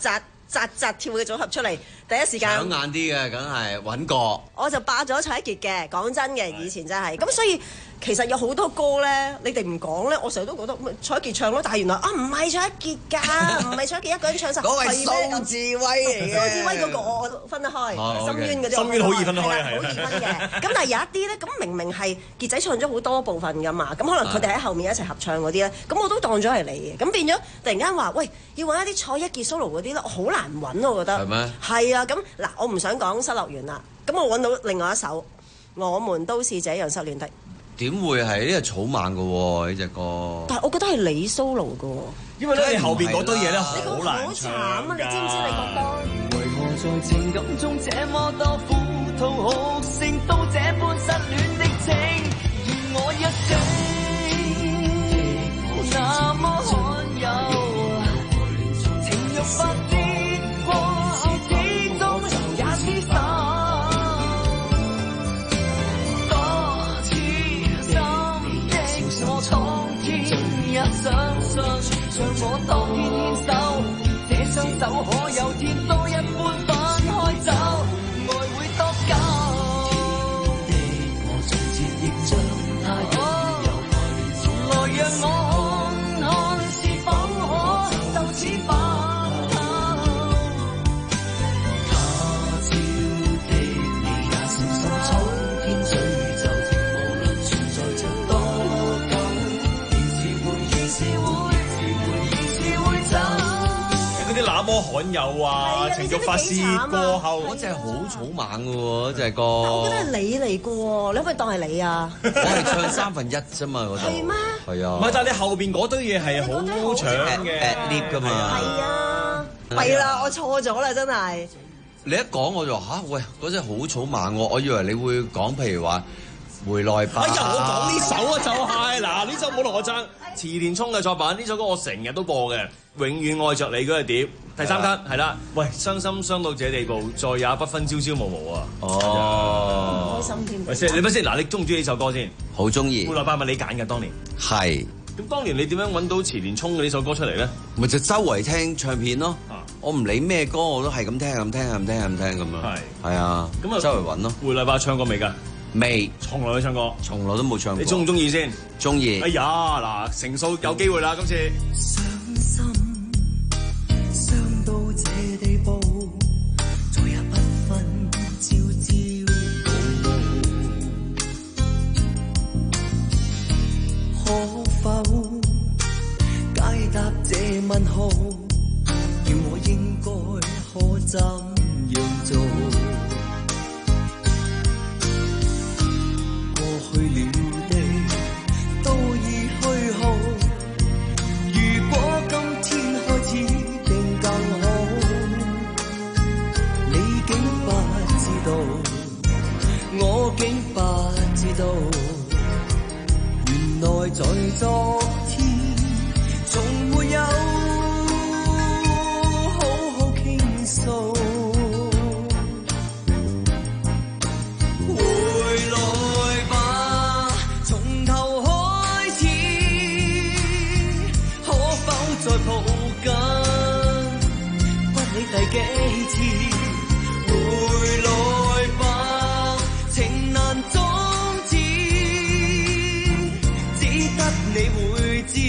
扎扎跳嘅組合出嚟，第一時間搶眼啲嘅，梗係揾過。 我就霸咗蔡一傑嘅，講真嘅，以前真係咁，所以其實有好多歌咧，你哋唔講咧，我成日都覺得蔡一傑唱咯，但係原來啊唔係蔡一傑㗎，唔係蔡一傑一個人唱晒， 嗰位蘇志威嚟嘅， 蘇志威嗰個我我分得開，深淵嗰啲深淵好易分得開， 好易分嘅。咁但係有一啲咧，咁明明係傑仔唱咗好多部分㗎嘛，咁可能佢哋喺後面一齊合唱嗰啲咧，咁我都當咗係你嘅，咁變咗突然間話喂要揾一啲蔡一傑 solo 嗰啲咧，我好難揾我覺得。 係咩？ 係啊，咁嗱，我唔想講失樂園啦，咁我揾到另外一首，我們都是這樣失戀的。 點會係呢個草蜢嘅喎呢隻歌？ 但係我覺得係你 solo 嘅喎， 因為咧你後邊嗰堆嘢咧好難好慘啊！你知唔知你覺得？ 為何在情感中這麼多苦痛，好勝到這般失戀的情，願我一生那麼罕有，情欲不跌過，始終也廝守。多痴心的我當天也相信，像我當天牽手，這雙手可有天都一般分開走，愛會多久？我從前亦像他一樣，來讓我看看是否可就此白頭。他朝的你也小心，蒼天詛咒，無論存在着多久，現時會，現時會，現時會走。 嗰啲那麼罕有啊，情慾發洩過後， 嗰隻好草蜢嘅喎，嗰隻歌。 我覺得係你嚟嘅喎，你可唔可以當係你啊？ 我係唱三分一啫嘛，嗰度。 係咩？ 係啊。 唔係，但係你後邊嗰堆嘢係好搶嘅 at lip 㗎嘛。 係啊，弊啦，我錯咗啦，真係。 你一講我就話嚇，喂，嗰隻好草蜢喎，我以為你會講譬如話回來吧。 哎呀，我講呢首啊就係嗱，呢首冇同我爭，池田聰嘅作品，呢首歌我成日都播嘅，永遠愛着你嗰隻碟。第三間係啦，喂，傷心傷到這地步，再也不分朝朝暮暮啊！ 哦， 開心添。 喂先，你咪先，嗱，你中唔中意呢首歌先？ 好中意。 回來吧，咪你揀嘅當年。 係。 咁當年你點樣揾到池田聰嘅呢首歌出嚟咧？ 咪就周圍聽唱片咯。我唔理咩歌，我都係咁聽，咁聽，咁聽，咁聽咁樣。係。係啊。咁啊，周圍揾咯。回來吧唱過未㗎？未， 從來都唱過， 從來都冇唱過。 你中唔中意先？ 中意。 哎呀，嗱，成數有機會啦，今次。 傷心，傷到這地步，再也不分朝朝暮暮。可否解答這問號？叫我應該可怎樣做？去了的都已虛耗，如果今天開始定更好，你竟不知道，我竟不知道，原來在昨天從沒有好好傾訴。第幾次回來吧，情難終止，只得你會知，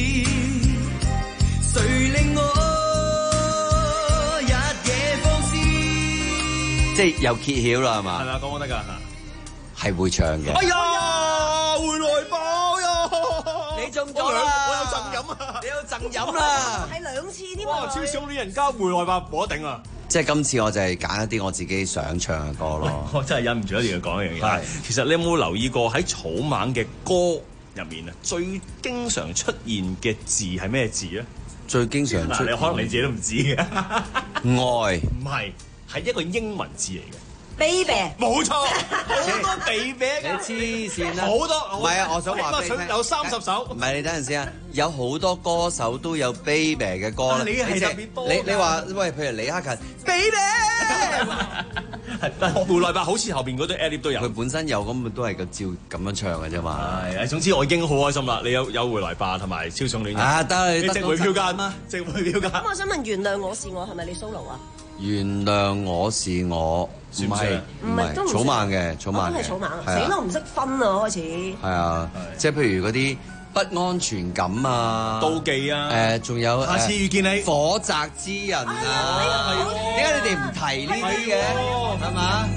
誰令我日夜放肆。 即係又揭曉啦，係嘛？ 係咪啊？講講得㗎， 係會唱嘅。 哎呀，回來吧呀！ 你中咗啦！ 我有贈飲啊！ 你有贈飲啦！ 係兩次添哇！超少女人家回來吧，冇得頂啊！ 即係今次我就係揀一啲我自己想唱嘅歌咯。 我真係忍唔住一定要講一樣嘢。係，其實你有冇留意過喺草蜢嘅歌入面啊，最經常出現嘅字係咩字咧？ 最經常出現， 你可能你自己都唔知嘅。 愛唔係，係一個英文字嚟嘅。 baby， 冇錯，好多 baby 你黐線啦！ 好多， 唔係啊！我想話俾你聽， 有三十首。 唔係你等陣先啊！有好多歌手都有 baby 嘅歌啦。 你係特別多。 你你話喂，譬如李克勤 baby， 但係回來吧，好似後邊嗰堆 ad-lib 都有。 佢本身有咁，都係個照咁樣唱嘅啫嘛。 係，總之我已經好開心啦！你有有回來吧同埋超想戀人。 啊，得你值回票價嘛？值回票價。 咁我想問，原諒我是我係咪你 solo 啊？ 原諒我是我，唔係唔係草蜢嘅，草蜢嘅， 都係草蜢， 係啊死都唔識分啊！開始係啊，即係譬如嗰啲不安全感啊、 妒忌啊， 誒，仲有下次遇見你火澤之人啊，點解你哋唔提呢啲嘅？係嘛？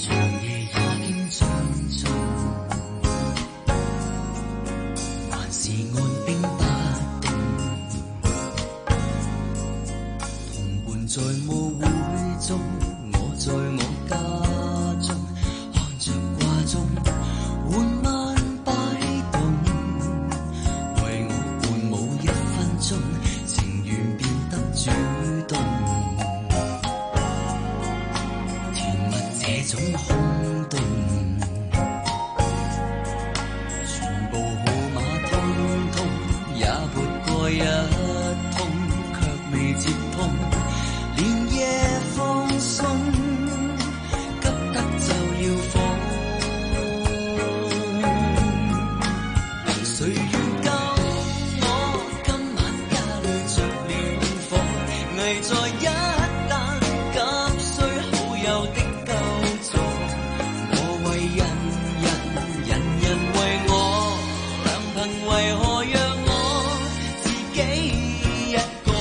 在舞會中，我在我家中，看着掛鐘，緩慢擺動，為我伴舞一分鐘，情願變得主動，甜蜜這種空洞，全部號碼通通也撥過一通，卻未接通。連夜放鬆，急得就要放。誰願救我？今晚家裏着了火，危在一旦急需好友的救助。我為人人，人人為我，良朋為何讓我自己一個？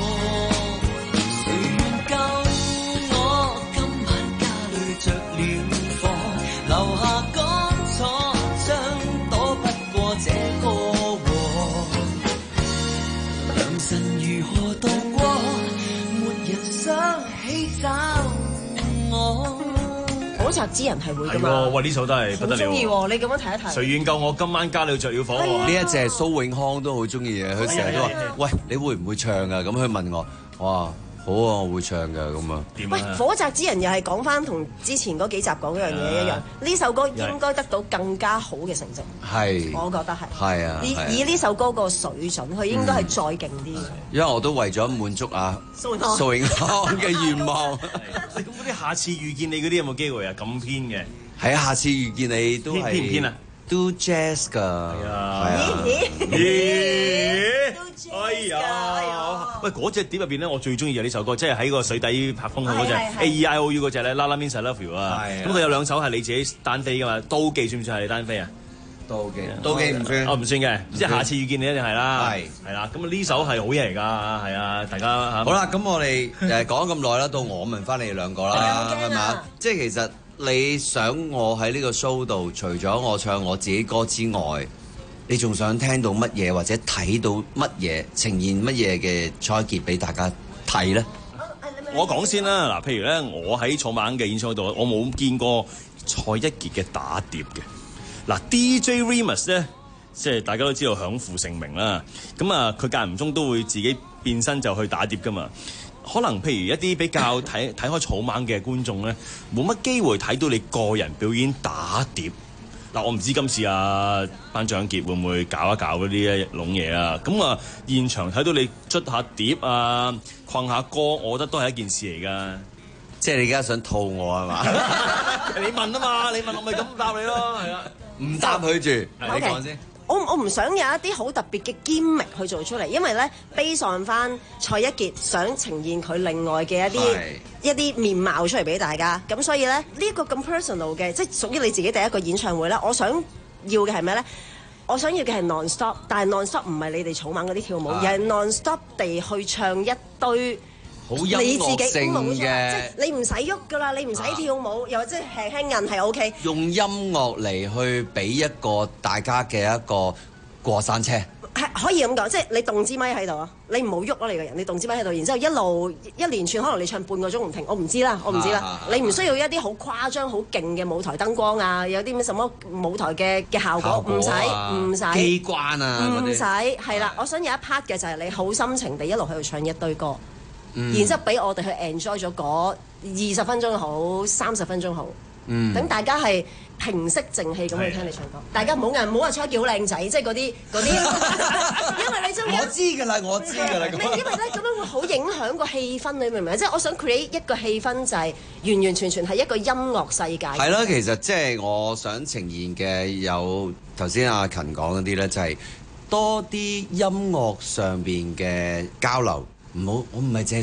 留下乾楚，將躲不過這個禍。良辰如何度過？沒人想起找我。 火澤之人係會㗎嘛？ 係喂，呢首都係不得了。 中意喎，你咁樣睇一睇。 誰願救我？今晚家裏着了火。 呢一隻蘇永康都好中意嘅，佢成日都話：喂，你會唔會唱㗎？咁佢問我，哇！好啊，我會唱㗎咁啊。 喂，火澤之人又係講翻同之前嗰幾集講嗰樣嘢一樣，呢首歌應該得到更加好嘅成績。 係， 我覺得係。 係啊。 以以呢首歌個水準，佢應該係再勁啲。 因為我都為咗滿足啊蘇永康嘅願望。 咁嗰啲下次遇見你嗰啲有冇機會啊？咁偏嘅。 係啊，下次遇見你都係。 偏唔偏啊？ 都 jazz 㗎。係啊。 咦？哎呀！喂，嗰隻碟入邊咧，我最中意嘅呢首歌，即係喺個水底拍風向嗰隻 A E I O U 嗰隻咧，La La Means I Love You 啊。咁佢有兩首係你自己單飛㗎嘛？妒忌算唔算係你單飛啊？ 妒忌，妒忌唔算。 哦，唔算嘅，即係下次遇見你一定係啦。係係啦，咁呢首係好嘢嚟㗎，係啊，大家嚇。 好啦，咁我哋誒講咁耐啦，到我問翻你哋兩個啦，係嘛？即係其實你想我喺呢個 show 度，除咗我唱我自己歌之外，你仲想聽到乜嘢，或者睇到乜嘢，呈現乜嘢嘅蔡傑俾大家睇咧？ 我講先啦，嗱，譬如咧，我喺草蜢嘅演唱會度，我冇見過蔡一傑嘅打碟嘅。嗱 ，D J Remus 咧，即係大家都知道享負盛名啦。咁啊，佢間唔中都會自己變身就去打碟噶嘛。可能譬如一啲比較睇睇開草蜢嘅觀眾咧，冇乜機會睇到你個人表演打碟。嗱，我唔知今次啊頒獎傑會唔會搞一搞嗰啲一籠嘢啊？咁啊，現場睇到你捽下碟啊，困下歌，我覺得都係一件事嚟㗎。 即係你而家想套我係嘛？ 你問啊嘛，你問我咪咁答你咯，係啊， 唔答佢住，你講先。 我我唔想有一啲好特別嘅 gimmick 去做出嚟，因為咧 base on 翻蔡一傑想呈現佢另外嘅一啲一啲面貌出嚟俾大家，咁所以咧呢一個咁 personal 嘅，即係屬於你自己第一個演唱會咧，我想要嘅係咩咧？我想要嘅係 non-stop， 但係 non-stop 唔係你哋草蜢嗰啲跳舞，而係 non-stop 地去唱一堆。 好音樂性嘅， 即係你唔使喐噶啦，你唔使跳舞，啊、又或者輕輕韌係 O K。 用音樂嚟去俾一個大家嘅一個過山車， 係可以咁講，即係你動支咪喺度啊，你唔好喐咯，你個人，你動支咪喺度，然之後一路一連串，可能你唱半個鐘唔停，我唔知啦，我唔知啦。啊、你唔需要一啲好誇張、好勁嘅舞台燈光啊，有啲咩什麼舞台嘅嘅效果，唔使唔使機關啊， 唔使係啦。我想有一 part 嘅就係你好心情地一路喺度唱一堆歌。 嗯、 然之後俾我哋去 enjoy 咗嗰二十分鐘好，三十分鐘好，等、嗯、大家係平息靜氣咁去聽你唱歌。大家唔好嗌，唔好話蔡一傑好靚仔，即係嗰啲嗰啲，因為你中意。 我知㗎啦，我知㗎啦。 因為咧咁樣會好影響個氣氛，你明唔明？即係我想 create 一個氣氛，就係完完全全係一個音樂世界。 係咯，其實即係我想呈現嘅有頭先阿勤講嗰啲咧，就係多啲音樂上邊嘅交流。唔好，我唔係淨係識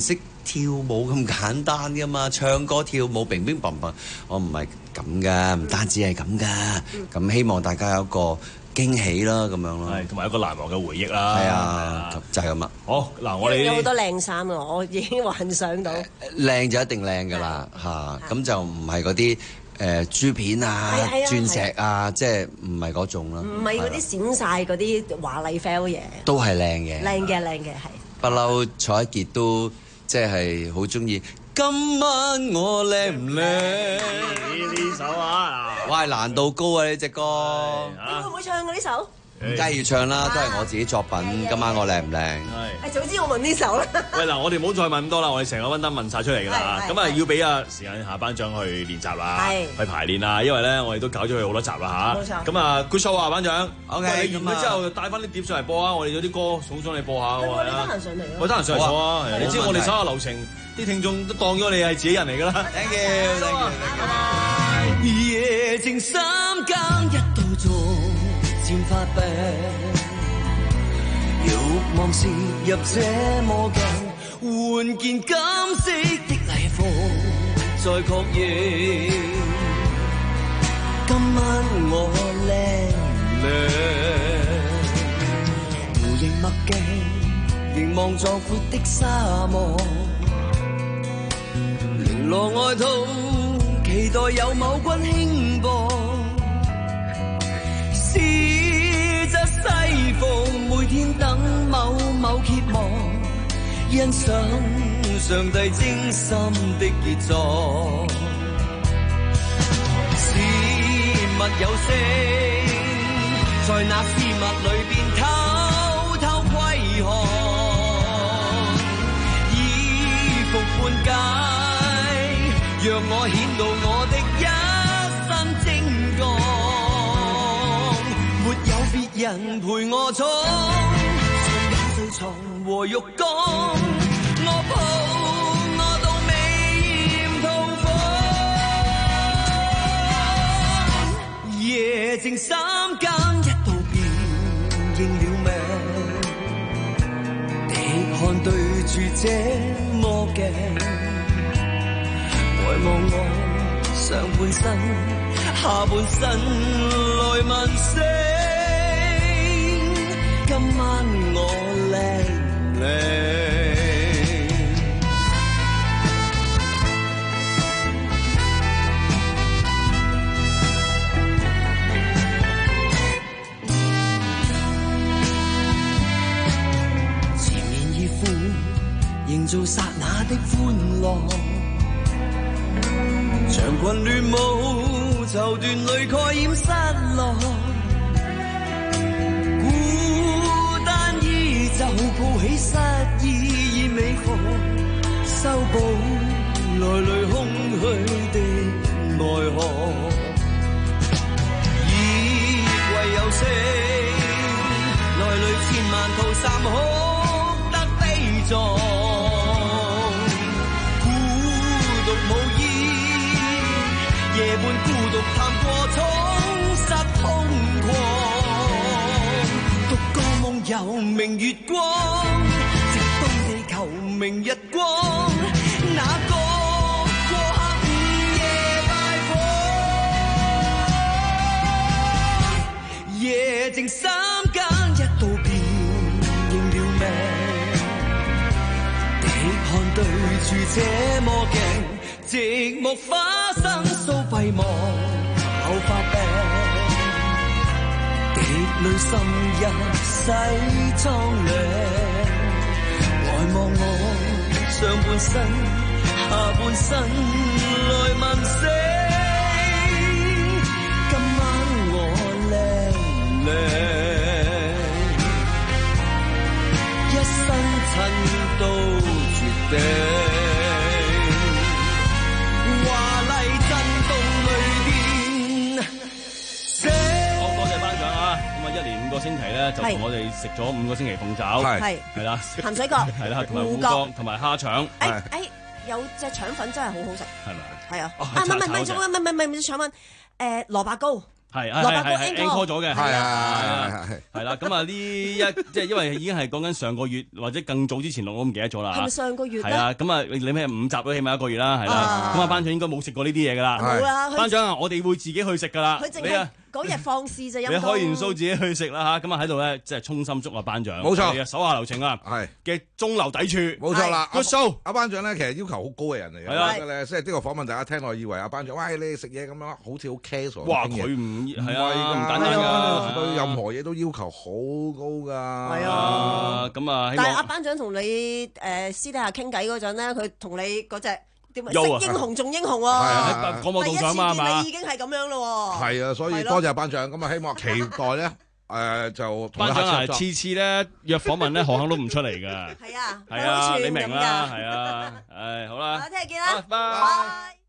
跳舞咁簡單噶嘛，唱歌跳舞乒乒乓乓，我唔係咁噶，唔單止係咁噶，咁希望大家有一個驚喜啦，咁樣咯， 係同埋一個難忘嘅回憶啦， 係啊，就係咁啦。 好嗱，我哋有好多靚衫啊，我已經幻想到。 靚就一定靚噶啦嚇，咁就唔係嗰啲誒珠片啊、鑽石啊，即係唔係嗰種啦。 唔係嗰啲閃晒嗰啲華麗 fail 嘢。 都係靚嘅。 靚嘅靚嘅係。 不嬲，蔡一傑都即係好中意。今晚我靚唔靚？ 呢首啊， 哇，難度高啊！呢隻歌。 你會唔會唱嘅呢首？ 梗係要唱啦，都係我自己作品。今晚我靚唔靚？ 係。誒，早知我問呢首啦。 喂，嗱，我哋唔好再問咁多啦，我哋成個溫登問晒出嚟㗎啦。咁啊，要俾啊時間下班長去練習啦，去排練啦。因為咧，我哋都搞咗佢好多集啦吓，冇錯。咁啊 good show 啊，班長。OK。你完咗之後，帶翻啲碟上嚟播啊！我哋有啲歌送上嚟播下。 我哋得閒上嚟咯。 我得閒上嚟播啊！你知我哋手下留情，啲聽眾都當咗你係自己人嚟㗎啦。 Thank you，thank you。 夜靜三更一到逐漸發病，欲望攝入這麼近，換件金色的禮服再確認，今晚我靚唔靚？無形墨鏡凝望壯闊的沙漠，綾羅外套期待有某君輕薄，是則西服每天等某某揭幕，欣賞上帝精心的傑作，事物有聲，在那事物裏邊偷偷窺看，衣服半解，讓我顯到我的一身精幹，沒有別人陪我闖，床也睡床和浴缸，我抱我到美豔痛房，夜靜三更一到便認了命，滴汗對住這魔鏡，來望我上半身下半身來問聲，今晚我靚唔靚？前面衣褲營造剎那的歡樂，長裙亂舞，綢緞裏蓋掩失落，孤單衣袖抱起失意已美服，修補來來空虛的愛河，衣櫃有聲，內裏千萬套衫哭得悲壯，孤獨無依，夜半孤獨探過衝失空曠，獨個夢遊明月光，直到地球明日光，那個過客午夜拜訪，夜靜三更一到便認了命，滴汗對住這魔鏡，寂寞花生酥閉幕後發病，滴淚滲入洗蒼涼，來望我上半身下半身來問聲，今晚我靚唔靚？一生襯到絕頂， 一連五個星期咧，就同我哋食咗五個星期鳳爪， 係係啦， 鹹水角係啦，同埋芋芋角，同埋蝦腸。 誒誒，有隻腸粉真係好好食， 係咪？ 係啊，啊唔係唔係唔係唔係唔係唔係腸粉，誒蘿蔔糕。 係係係係 encore 咗嘅， 係係係係啦。咁啊呢一即係因為已經係講緊上個月或者更早之前錄，我唔記得咗啦。 係咪上個月咧？ 係啊，咁啊你咩五集都起碼一個月啦，係啦。咁啊班長應該冇食過呢啲嘢㗎啦。 冇啦， 班長啊，我哋會自己去食㗎啦。 佢淨係嗰日放肆就你開完 show 自己去食啦嚇，咁啊喺度咧即係衷心祝啊班長， 冇錯， 你嘅手下留情啊，係嘅中流砥柱， 冇錯啦。 個 show 阿班長咧，其實要求好高嘅人嚟嘅， 係啊咧即係呢個訪問大家聽落，以為阿班長，喂你食嘢咁樣，好似好 casual。 哇！佢唔係啊， 咁唔簡單㗎， 對任何嘢都要求好高㗎。 係啊， 咁啊， 但係阿班長同你誒私底下傾偈嗰陣咧，佢同你嗰隻。識英雄重英雄喎， 講冇動上嘛係嘛？ 你已經係咁樣咯喎。 係啊，所以多謝班長，咁啊希望期待咧誒就班長係次次咧約訪問咧，何肯都唔出嚟㗎。 係啊， 係啊，你明啦，係啊，誒好啦， 聽日見啦， 拜拜。